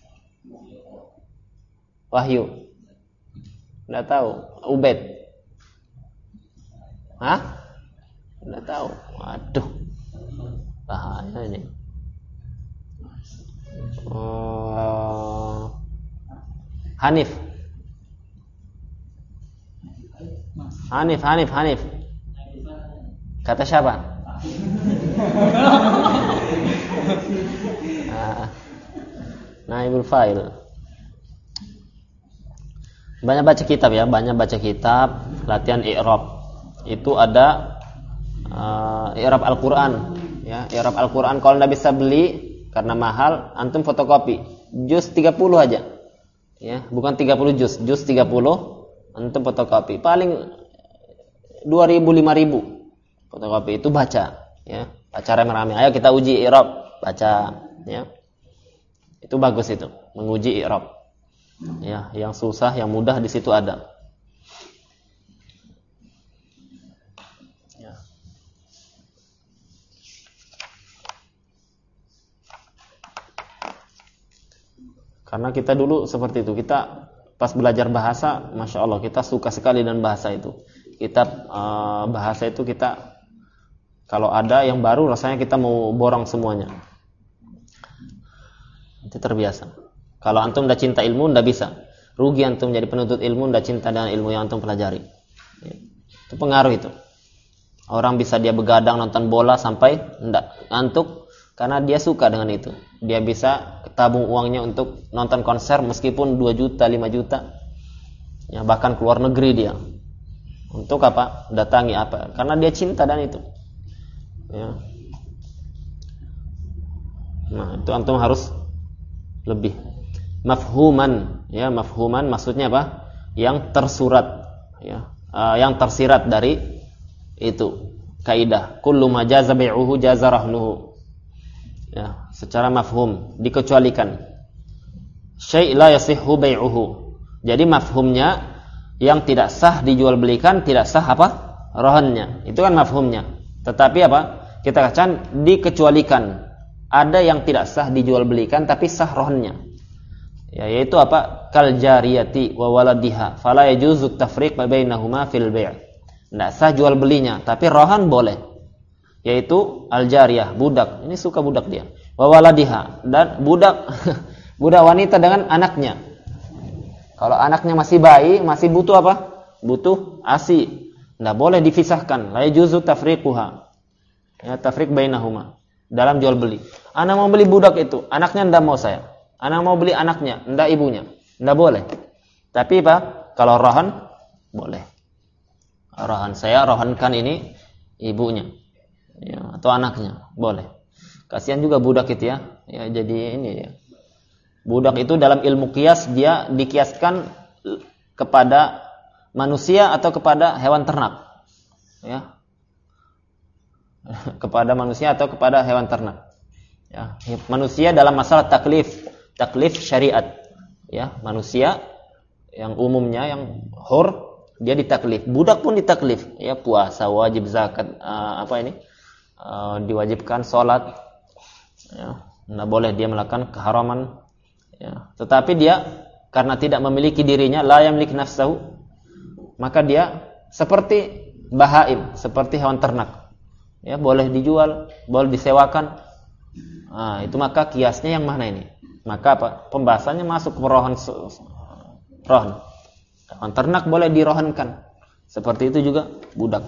Wahyu. Enggak tahu. Ubed. Hah? Enggak tahu. Waduh. Bahaya ini. Uh, Hanif. Hanif, Hanif, Hanif. Kata siapa? Naibul fa'il. Banyak baca kitab ya, banyak baca kitab, latihan i'rab. Itu ada uh, i'rab Al-Qur'an, ya, i'rab Al-Qur'an kalau enggak bisa beli karena mahal, antum fotokopi juz tiga puluh aja. Ya, bukan tiga puluh juz, juz tiga puluh antum fotokopi. Paling dua ribu lima ribu fotokopi itu baca, ya. Baca rame-rame. Ayo kita uji i'rab, baca, ya. Itu bagus itu, menguji i'rab. Ya, yang susah, yang mudah di situ ada. Karena kita dulu seperti itu, kita pas belajar bahasa, masya Allah kita suka sekali dengan bahasa itu. Kita uh, bahasa itu kita kalau ada yang baru rasanya kita mau borong semuanya. Itu terbiasa. Kalau antum udah cinta ilmu, udah bisa. Rugi antum jadi penuntut ilmu, udah cinta dengan ilmu yang antum pelajari. Itu pengaruh itu. Orang bisa dia begadang nonton bola sampai enggak ngantuk karena dia suka dengan itu. Dia bisa tabung uangnya untuk nonton konser meskipun dua juta, lima juta. Ya, bahkan keluar negeri dia. Untuk apa? Datangi apa? Karena dia cinta dan itu. Ya. Nah, itu antum harus lebih mafhuman, ya, mafhuman maksudnya apa? Yang tersurat, ya. Uh, yang tersirat dari itu kaidah kullu ma jaza bai'uhu jaza rahnuhu. Ya, secara mafhum dikecualikan. Syai' la yasihhu bai'uhu. Jadi mafhumnya yang tidak sah dijual belikan, tidak sah apa? Rohannya. Itu kan mafhumnya. Tetapi apa? Kita katakan dikecualikan. Ada yang tidak sah dijual belikan tapi sah rohannya. Ya, yaitu apa? Kal jariyati wa waladiha. Fala yajuzu tafriq bainahuma fil bai'. Tidak sah jual belinya, tapi rohan boleh. Yaitu al-jariyah, budak. Ini suka budak dia. Wa waladiha, dan budak budak wanita dengan anaknya. Kalau anaknya masih bayi, masih butuh apa? Butuh A S I. Tidak boleh dipisahkan. La yajuzu tafriquha. Ya, tafriq bainahuma dalam jual beli. Anak mau beli budak itu, anaknya tidak mau saya. Anak mau beli anaknya, tidak ibunya. Tidak boleh. Tapi apa? Kalau rohan, boleh. Rohan saya, rohankan ini ibunya, ya, atau anaknya, boleh. Kasihan juga budak itu ya. Ya, jadi ini ya. Budak itu dalam ilmu kias dia dikiaskan kepada manusia atau kepada hewan ternak. Ya. Kepada manusia atau kepada hewan ternak. Ya, manusia dalam masalah taklif, taklif syariat. Ya, manusia yang umumnya yang hur dia ditaklif, budak pun ditaklif. Ya, puasa wajib, zakat uh, apa ini? Uh, diwajibkan salat. Ya, enggak boleh dia melakukan keharaman. Ya, tetapi dia karena tidak memiliki dirinya, la yamlik nafsahu, maka dia seperti bahaim, seperti hewan ternak. Ya, boleh dijual, boleh disewakan. Nah, itu maka kiasnya yang mana ini? Maka apa? Pembahasannya masuk ke rohan rohan. Hewan ternak boleh dirohankan. Seperti itu juga budak.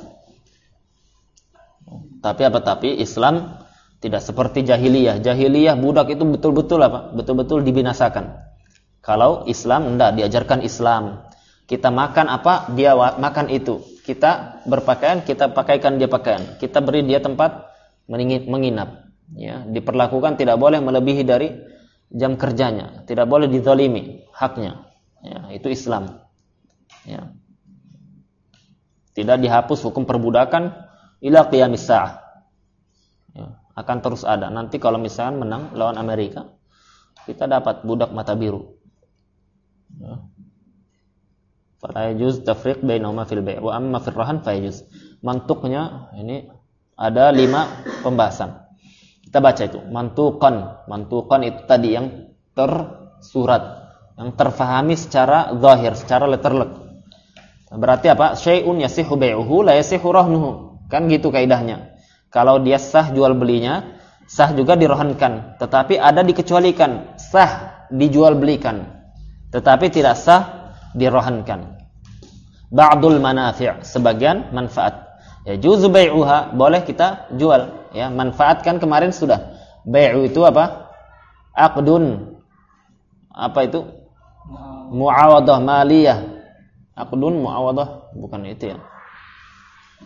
Tapi apa? Tapi Islam tidak seperti jahiliyah. Jahiliyah budak itu betul-betul apa? Betul-betul dibinasakan. Kalau Islam enggak, diajarkan Islam. Kita makan apa? Dia makan itu. Kita berpakaian, kita pakaikan dia pakaian. Kita beri dia tempat menginap. Ya, diperlakukan tidak boleh melebihi dari jam kerjanya. Tidak boleh dizalimi haknya. Ya, itu Islam. Ya. Tidak dihapus hukum perbudakan ila qiyamis sa'ah. Ya, akan terus ada. Nanti kalau misalnya menang lawan Amerika, kita dapat budak mata biru. Ya. Fala yajuz tafriq bainahuma fil bai' wa amma fil rahan fa yajuz. Mantuknya ini ada lima pembahasan. Kita baca itu. Mantuqan. Mantuqan itu tadi yang tersurat, yang terfahami secara zahir, secara letterlek. Berarti apa? Syai'un yasihu bai'uhu la yasihu rahnuhu. Kan gitu kaidahnya. Kalau dia sah jual belinya, sah juga dirohankan. Tetapi ada dikecualikan. Sah dijual belikan. Tetapi tidak sah dirohankan. Ba'dul manafi', sebagian manfaat. Ya, juzu bai'uha, boleh kita jual. Ya, manfaat kan kemarin sudah. Bai'u itu apa? Aqdun. Apa itu? Muawadah maliyah. Aqdun muawadah, bukan itu ya.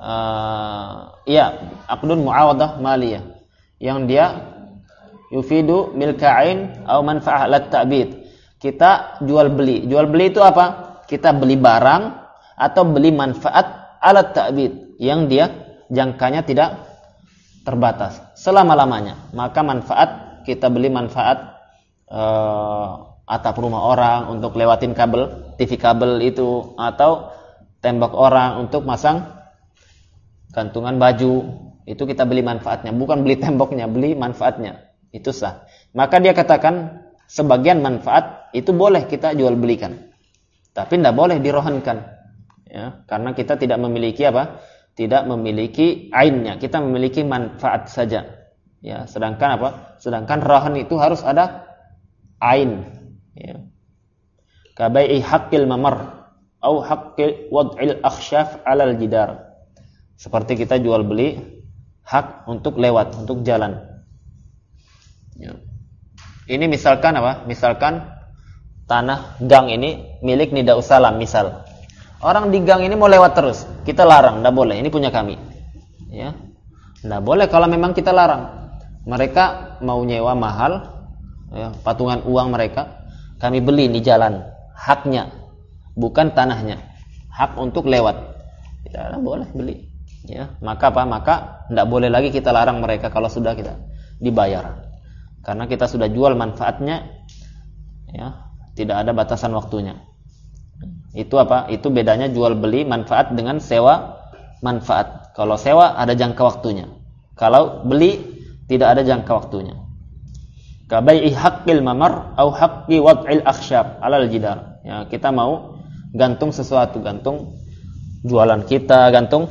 uh, ya aqdun muawadah maliyah yang dia yufidu milka'ain atau manfa'ah lat ta'bid. Kita jual beli. Jual beli itu apa? Kita beli barang atau beli manfaat alat ta'bid yang dia jangkanya tidak terbatas selama-lamanya. Maka manfaat, kita beli manfaat uh, atap rumah orang untuk lewatin kabel, T V kabel itu, atau tembok orang untuk masang gantungan baju, itu kita beli manfaatnya, bukan beli temboknya, beli manfaatnya. Itu sah. Maka dia katakan sebagian manfaat itu boleh kita jual belikan, tapi tidak boleh dirohankan, ya, karena kita tidak memiliki apa? Tidak memiliki ainnya, kita memiliki manfaat saja, ya. Sedangkan apa? Sedangkan rohan itu harus ada ain, ya. Kabai'i haqqil mamar atau haqqil wad'il akhsyaf 'alal jidar. Seperti kita jual beli hak untuk lewat, untuk jalan. Ya. Ini misalkan apa? Misalkan tanah gang ini milik Nida Usalam misal. Orang di gang ini mau lewat terus, kita larang, tidak boleh. Ini punya kami. Ya. Tidak boleh kalau memang kita larang. Mereka mau nyewa mahal, ya, patungan uang mereka, kami beli di jalan, haknya, bukan tanahnya, hak untuk lewat. Tidak boleh beli. Ya, maka apa? Maka tidak boleh lagi kita larang mereka kalau sudah kita dibayar. Karena kita sudah jual manfaatnya, ya, tidak ada batasan waktunya. Itu apa? Itu bedanya jual beli manfaat dengan sewa manfaat. Kalau sewa ada jangka waktunya. Kalau beli tidak ada jangka waktunya. Kabai'i haqqil mamar au haqqi wad'il akhsyab 'alal jidar. Ya, kita mau gantung sesuatu, gantung jualan kita, gantung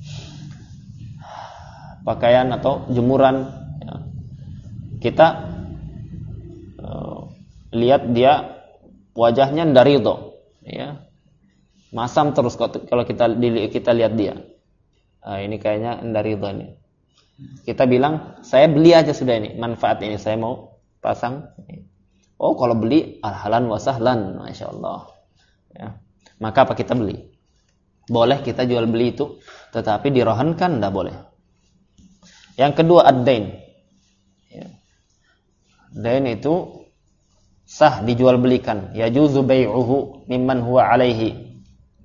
pakaian atau jemuran, ya. Kita uh, lihat dia wajahnya dari itu, ya, masam terus kalau kita kita lihat dia, nah, ini kayaknya dari itu ini. Kita bilang saya beli aja sudah ini manfaat ini saya mau pasang. Oh kalau beli ahlan wa sahlan, masya Allah, ya. Maka apa kita beli? Boleh kita jual beli itu, tetapi dirohankan tidak boleh. Yang kedua ad-dain, ya. Dain itu sah dijual belikan. Yajuzu bai'uhu mimman huwa alaihi.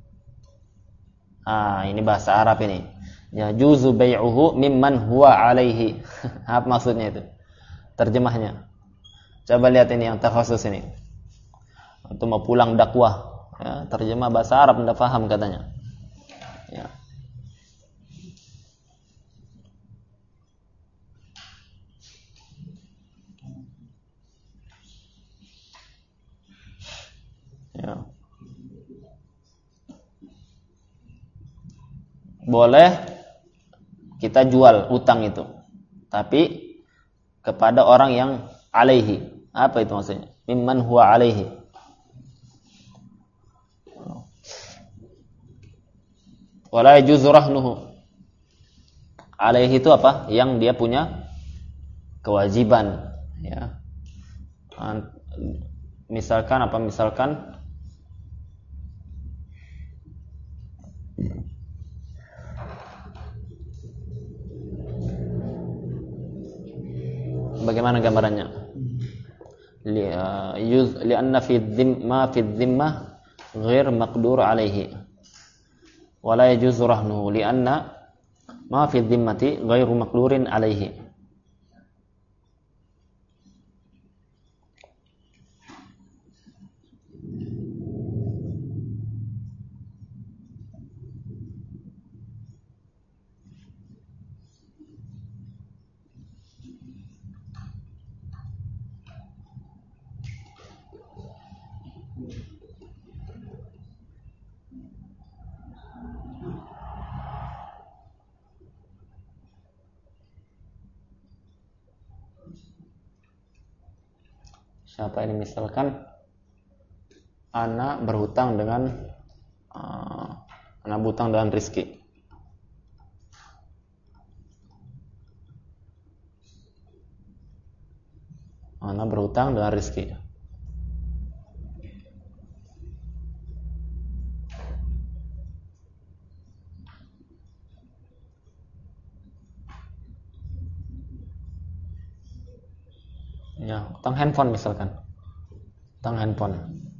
Ah, ini bahasa Arab ini. Yajuzu bai'uhu mimman huwa alaihi. Apa maksudnya itu? Terjemahnya. Coba lihat ini yang takhasus ini. Untuk mau pulang dakwah, ya, terjemah bahasa Arab tidak paham katanya. Ya. Ya. Boleh kita jual utang itu, tapi kepada orang yang alaihi. Apa itu maksudnya? Mimman huwa alaihi. Wala yajuzu rahnuhu. Alaihi itu apa? Yang dia punya kewajiban, ya. Misalkan apa? Misalkan bagaimana gambarannya? Li yuz li'anna fi dhimma fi dhimmah ghair maqdur alaihi. Wa la yajuzu rahnuhu li'anna ma fi dhimmati ghairu maqdurin alaihi. Siapa ini misalkan anak berhutang dengan uh, anak berhutang dengan Rizki. Anak berhutang dengan Rizki. Ya, utang handphone misalkan. Utang handphone.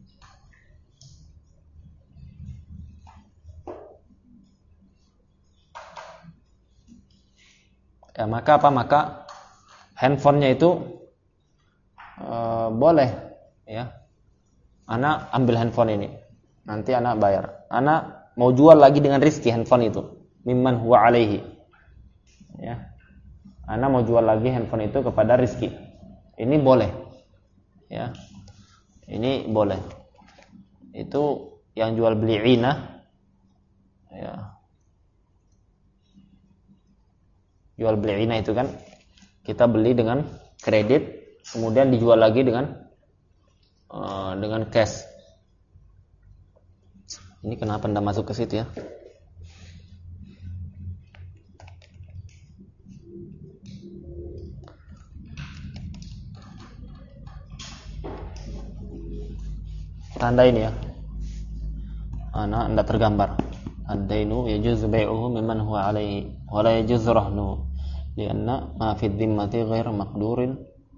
Ya, maka apa? Maka handphonenya itu e, boleh, ya. Anak ambil handphone ini, nanti anak bayar. Anak mau jual lagi dengan rizki handphone itu, mimman huwa alaihi. Ya, anak mau jual lagi handphone itu kepada rizki. Ini boleh, ya. Ini boleh. Itu yang jual beli inah, ya. Jual beli inah itu kan kita beli dengan kredit, kemudian dijual lagi dengan uh, dengan cash. Ini kenapa Anda masuk ke situ ya? Tanda ini ya. Ana Anda tergambar. Ad-dainu yajuzu bai'uhu mimman huwa alaihi wa la yajuzu rahnuhu. Lianna ma fi dhimmati ghair maqdurin.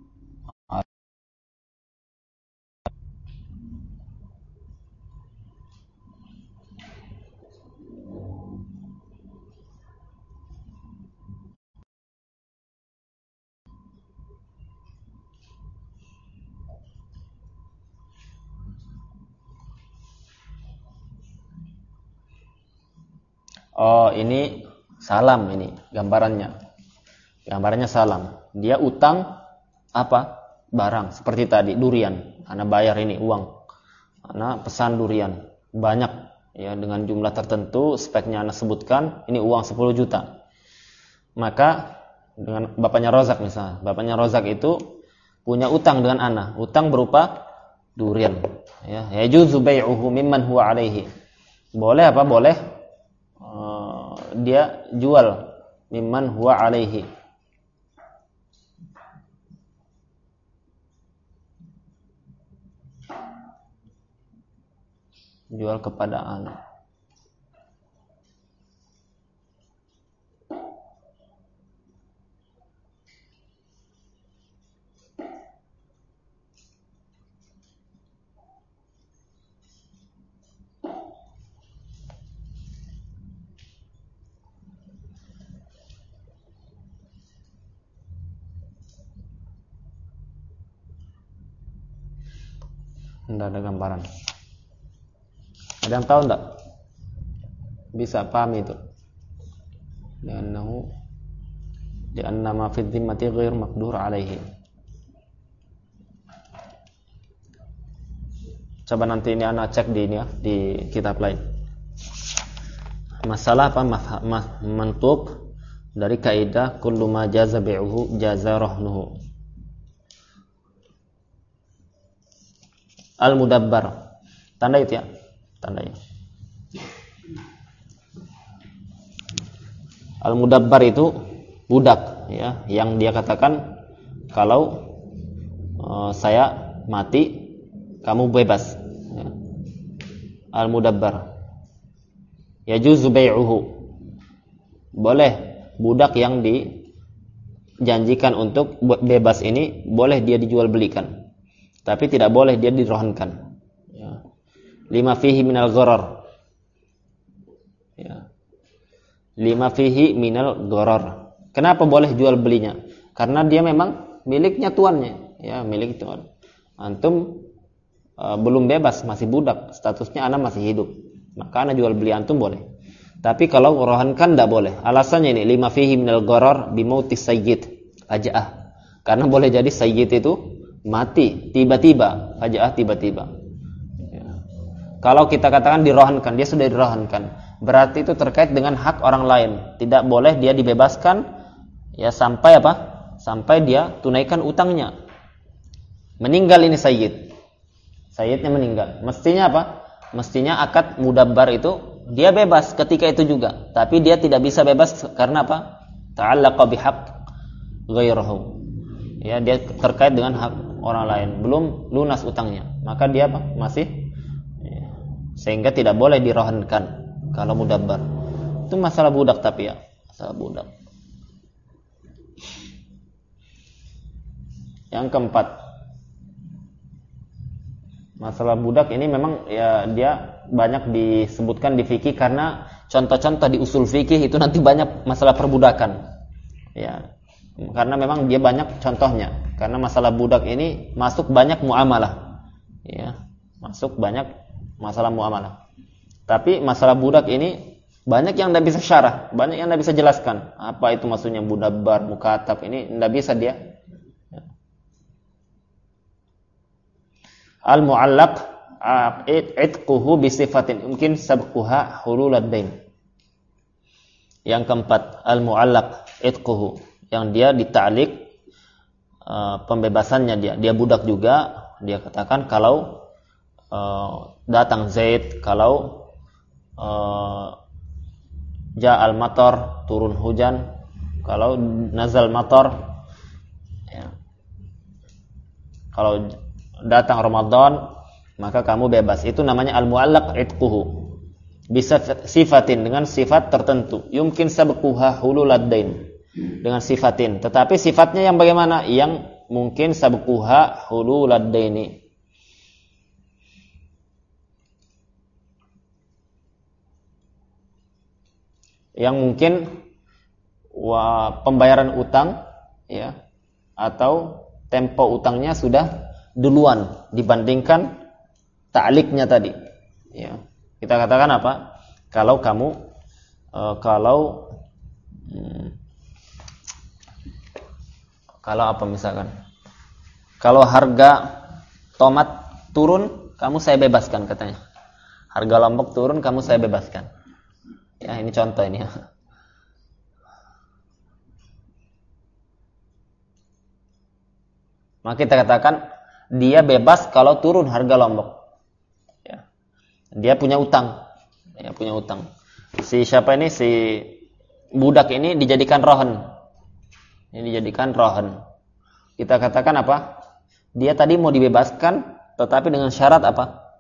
Oh, ini salam ini gambarannya. Gambarannya salam. Dia utang apa? Barang seperti tadi, durian. Ana bayar ini uang. Ana pesan durian banyak ya dengan jumlah tertentu, speknya Ana sebutkan, ini uang sepuluh juta. Maka dengan bapaknya Rozak misalnya, bapaknya Rozak itu punya utang dengan Ana, utang berupa durian. Ya, yajuzu bai'uhu mimman huwa alaihi. Boleh apa? Boleh uh, dia jual mimman huwa alaihi. Jual kepada anak. Tidak ada gambaran. Ada yang tahu enggak? Bisa paham itu. Li'annahu li'anna ma fi dhimmati ghair maqdur alaihi. Coba nanti ini anak cek di ini ya, di kitab lain. Masalah apa? Mantuq dari kaidah kullu ma jaza bi'uhu jaza rahnuhu. Al-mudabbar. Tanda itu ya. Tandanya. Al-mudabbar itu budak ya, yang dia katakan kalau uh, saya mati kamu bebas ya. Al-mudabbar yajuzu bai'uhu, boleh budak yang dijanjikan untuk bebas ini boleh dia dijual belikan, tapi tidak boleh dia dirohankan ya. Lima fihi minal gharar ya. Lima fihi minal gharar. Kenapa boleh jual belinya? Karena dia memang miliknya tuannya ya, milik tuan. Antum uh, belum bebas, masih budak, statusnya ana masih hidup, maka ana jual beli antum boleh. Tapi kalau rohankan tidak boleh. Alasannya ini lima fihi minal gharar bimauti sayyid faja'ah. Karena boleh jadi sayyid itu mati tiba-tiba, faja'ah tiba-tiba. Kalau kita katakan dirohankan, dia sudah dirohankan, berarti itu terkait dengan hak orang lain. Tidak boleh dia dibebaskan ya sampai apa? Sampai dia tunaikan utangnya. Meninggal ini sayyid. Sayyidnya meninggal. Mestinya apa? Mestinya akad mudabbar itu dia bebas ketika itu juga, tapi dia tidak bisa bebas karena apa? Ta'allaqa bihaq ghairahu. Ya, dia terkait dengan hak orang lain, belum lunas utangnya. Maka dia apa? Masih sehingga tidak boleh dirohankan kalau mudabbar. Itu masalah budak tapi ya, masalah budak. Yang keempat, Masalah budak ini memang ya dia banyak disebutkan di fikih karena contoh-contoh di usul fikih itu nanti banyak masalah perbudakan. Ya. Karena memang dia banyak contohnya. Karena masalah budak ini masuk banyak muamalah. Ya, masuk banyak masalah muamalah. Tapi masalah budak ini banyak yang tidak bisa syarah, banyak yang tidak bisa jelaskan. Apa itu maksudnya mudabbar, mukatab, ini tidak bisa dia. Al-mu'allaq itquhu bi sifatin mungkin sabquha hululad dain. Yang keempat, al-mu'allaq itquhu, yang dia dita'liq uh, pembebasannya dia. Dia budak juga, dia katakan kalau uh, datang Zaid, kalau uh, ja'al matar, turun hujan, kalau nazal matar, ya. Kalau datang Ramadan maka kamu bebas. Itu namanya al-mu'allaq itquhu. Bisa sifatin, dengan sifat tertentu. Yumkin sabquha hululad dain, dengan sifatin. Tetapi sifatnya yang bagaimana? Yang mungkin sabquha hululad daini. Yang mungkin wah, pembayaran utang, ya, atau tempo utangnya sudah duluan dibandingkan ta'liknya tadi. Ya. Kita katakan apa? Kalau kamu uh, kalau hmm, kalau apa misalkan? Kalau harga tomat turun, kamu saya bebaskan katanya. Harga lombok turun, kamu saya bebaskan. Ya, ini contoh ini. Maka kita katakan dia bebas kalau turun harga lombok. Ya. Dia punya utang. Ya, punya utang. Si siapa ini? Si budak ini dijadikan rohan. Ini dijadikan rohan. Kita katakan apa? Dia tadi mau dibebaskan, tetapi dengan syarat apa?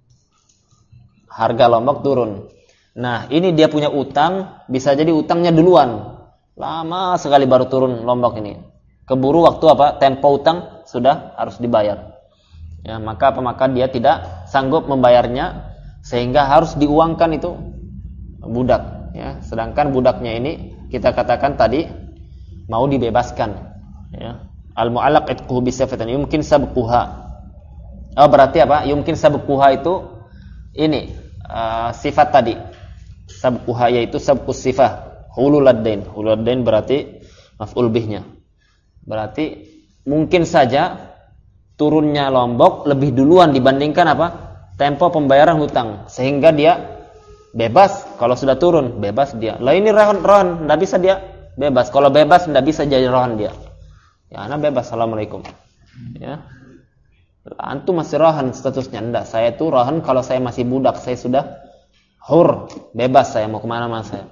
Harga lombok turun. Nah, ini dia punya utang, bisa jadi utangnya duluan. Lama sekali baru turun lombok ini. Keburu waktu apa? Tempo utang sudah harus dibayar. Ya, maka apa? Maka dia tidak sanggup membayarnya sehingga harus diuangkan itu budak. Ya, sedangkan budaknya ini kita katakan tadi mau dibebaskan. Ya. Al-mu'allaq itquhu bi sifatin yumkin sabquha. Oh, berarti apa? Yumkin sabquha itu ini uh, sifat tadi. Sabquha yaitu sabqus sifah. Hululad dain. Hululad dain berarti maf'ul bihnya. Berarti mungkin saja turunnya lombok lebih duluan dibandingkan apa? Tempo pembayaran hutang, sehingga dia bebas kalau sudah turun, bebas dia. Lah ini rohan-rohan, enggak bisa dia bebas. Kalau bebas enggak bisa jadi rohan dia. Ya, ana bebas, assalamualaikum. Ya. Antum masih rohan statusnya, enggak. Saya itu rohan kalau saya masih budak, saya sudah hur, bebas saya mau kemana mana saya.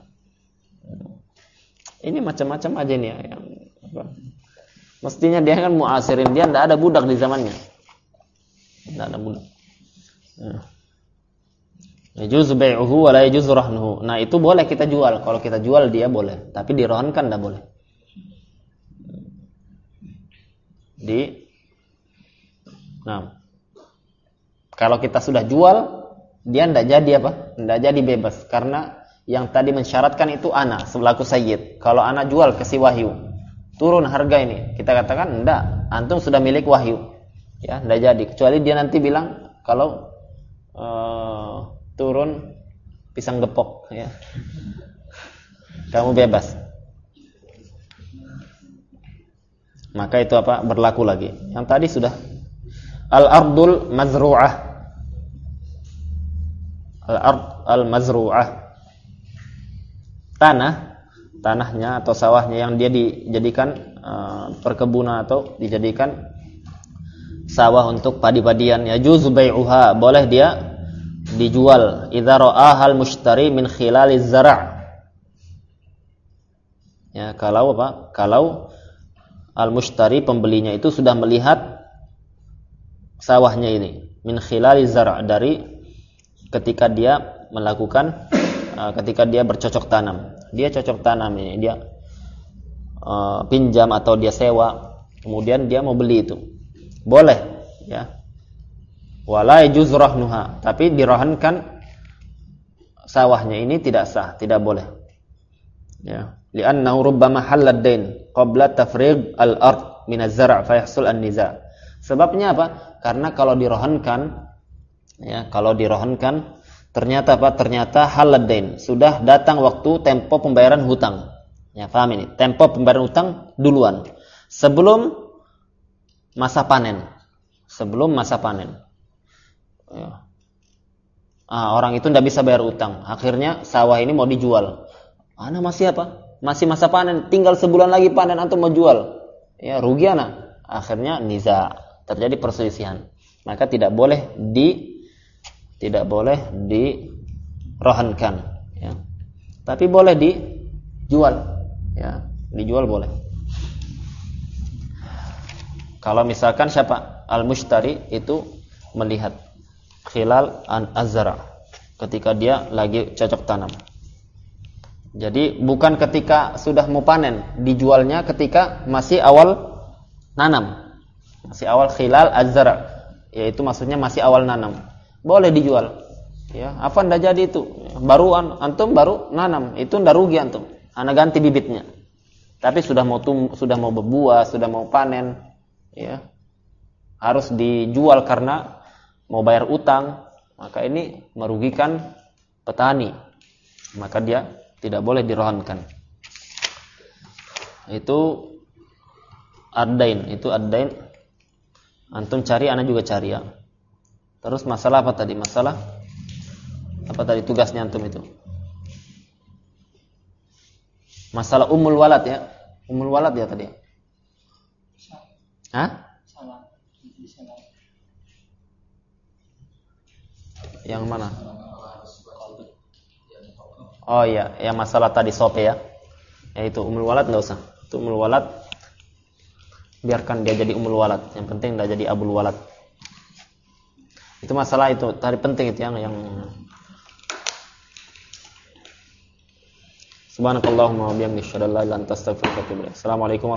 Ini macam-macam aja nih ya, yang apa? Mestinya dia kan muasirin, dia tidak ada budak di zamannya. Tidak ada budak. Yajuz bai'uhu wa la yajuz rahnuhu. Nah, itu boleh kita jual. Kalau kita jual dia boleh, tapi dirohankan tidak boleh. Di Nah, kalau kita sudah jual, dia tidak jadi apa? Tidak jadi bebas karena yang tadi mensyaratkan itu ana selaku sayyid. Kalau ana jual ke si Wahyu, turun harga ini, kita katakan enggak, antum sudah milik Wahyu, ya enggak jadi, kecuali dia nanti bilang kalau uh, turun pisang gepok, ya kamu bebas, maka itu apa berlaku lagi. Yang tadi sudah al-ardul mazru'ah, al-ard al-mazru'ah, tanah tanahnya atau sawahnya yang dia dijadikan uh, perkebunan atau dijadikan sawah untuk padi-padian, ya juzu bai'uha, boleh dia dijual idza ra'ahal mushtari min khilaliz zara'. Ya, kalau apa? Kalau al-mushtari pembelinya itu sudah melihat sawahnya ini min khilaliz zara', dari ketika dia melakukan uh, ketika dia bercocok tanam. Dia cocok tanam ini, dia uh, pinjam atau dia sewa, kemudian dia mau beli itu, boleh, ya. Wala yajuz rahnuha, tapi dirahankan sawahnya ini tidak sah, tidak boleh. Ya, li'annahu rubbama halad dain qabla tafrigh al-ard min az-zar' fa yahsul an-niza'. Sebabnya apa? Karena kalau dirahankan, ya, kalau dirahankan ternyata apa? Ternyata halad dain, sudah datang waktu tempo pembayaran hutang. Ya, paham ini? Tempo pembayaran hutang duluan. Sebelum masa panen. Sebelum masa panen. Ya. Ah, orang itu tidak bisa bayar utang. Akhirnya sawah ini mau dijual. Ana masih apa? Masih masa panen. Tinggal sebulan lagi panen, antum mau jual. Ya, rugi ana. Akhirnya niza, terjadi perselisihan. Maka tidak boleh di tidak boleh dirohankan. Ya. Tapi boleh dijual. Ya, dijual boleh. Kalau misalkan siapa? Al-mushtari itu melihat khilal an azra ketika dia lagi cocok tanam. Jadi bukan ketika sudah mau panen, dijualnya ketika masih awal nanam. Masih awal khilal azra, yaitu maksudnya masih awal nanam. Boleh dijual. Ya, apa ndak jadi itu? Baru antum baru nanam, itu ndak rugi antum. Ana ganti bibitnya. Tapi sudah mau tum, sudah mau berbuah, sudah mau panen, ya. Harus dijual karena mau bayar utang, maka ini merugikan petani. Maka dia tidak boleh dirohankan. Itu ad-dain, itu ad-dain. Antum cari, ana juga cari ya. Terus masalah apa tadi? Masalah apa tadi tugasnya antum itu? Masalah umul walad ya. Umul walad ya tadi. Hah? Yang mana? Oh iya, yang masalah tadi sope ya. Yaitu umul walad enggak usah. Itu umul walad biarkan dia jadi umul walad. Yang penting enggak jadi abul walad. Itu masalah itu tadi penting itu yang yang Subhanakallahumma wa bihamdika asyhadu an la ilaha illa anta astaghfiruka wa atubu ilaik. Assalamualaikum.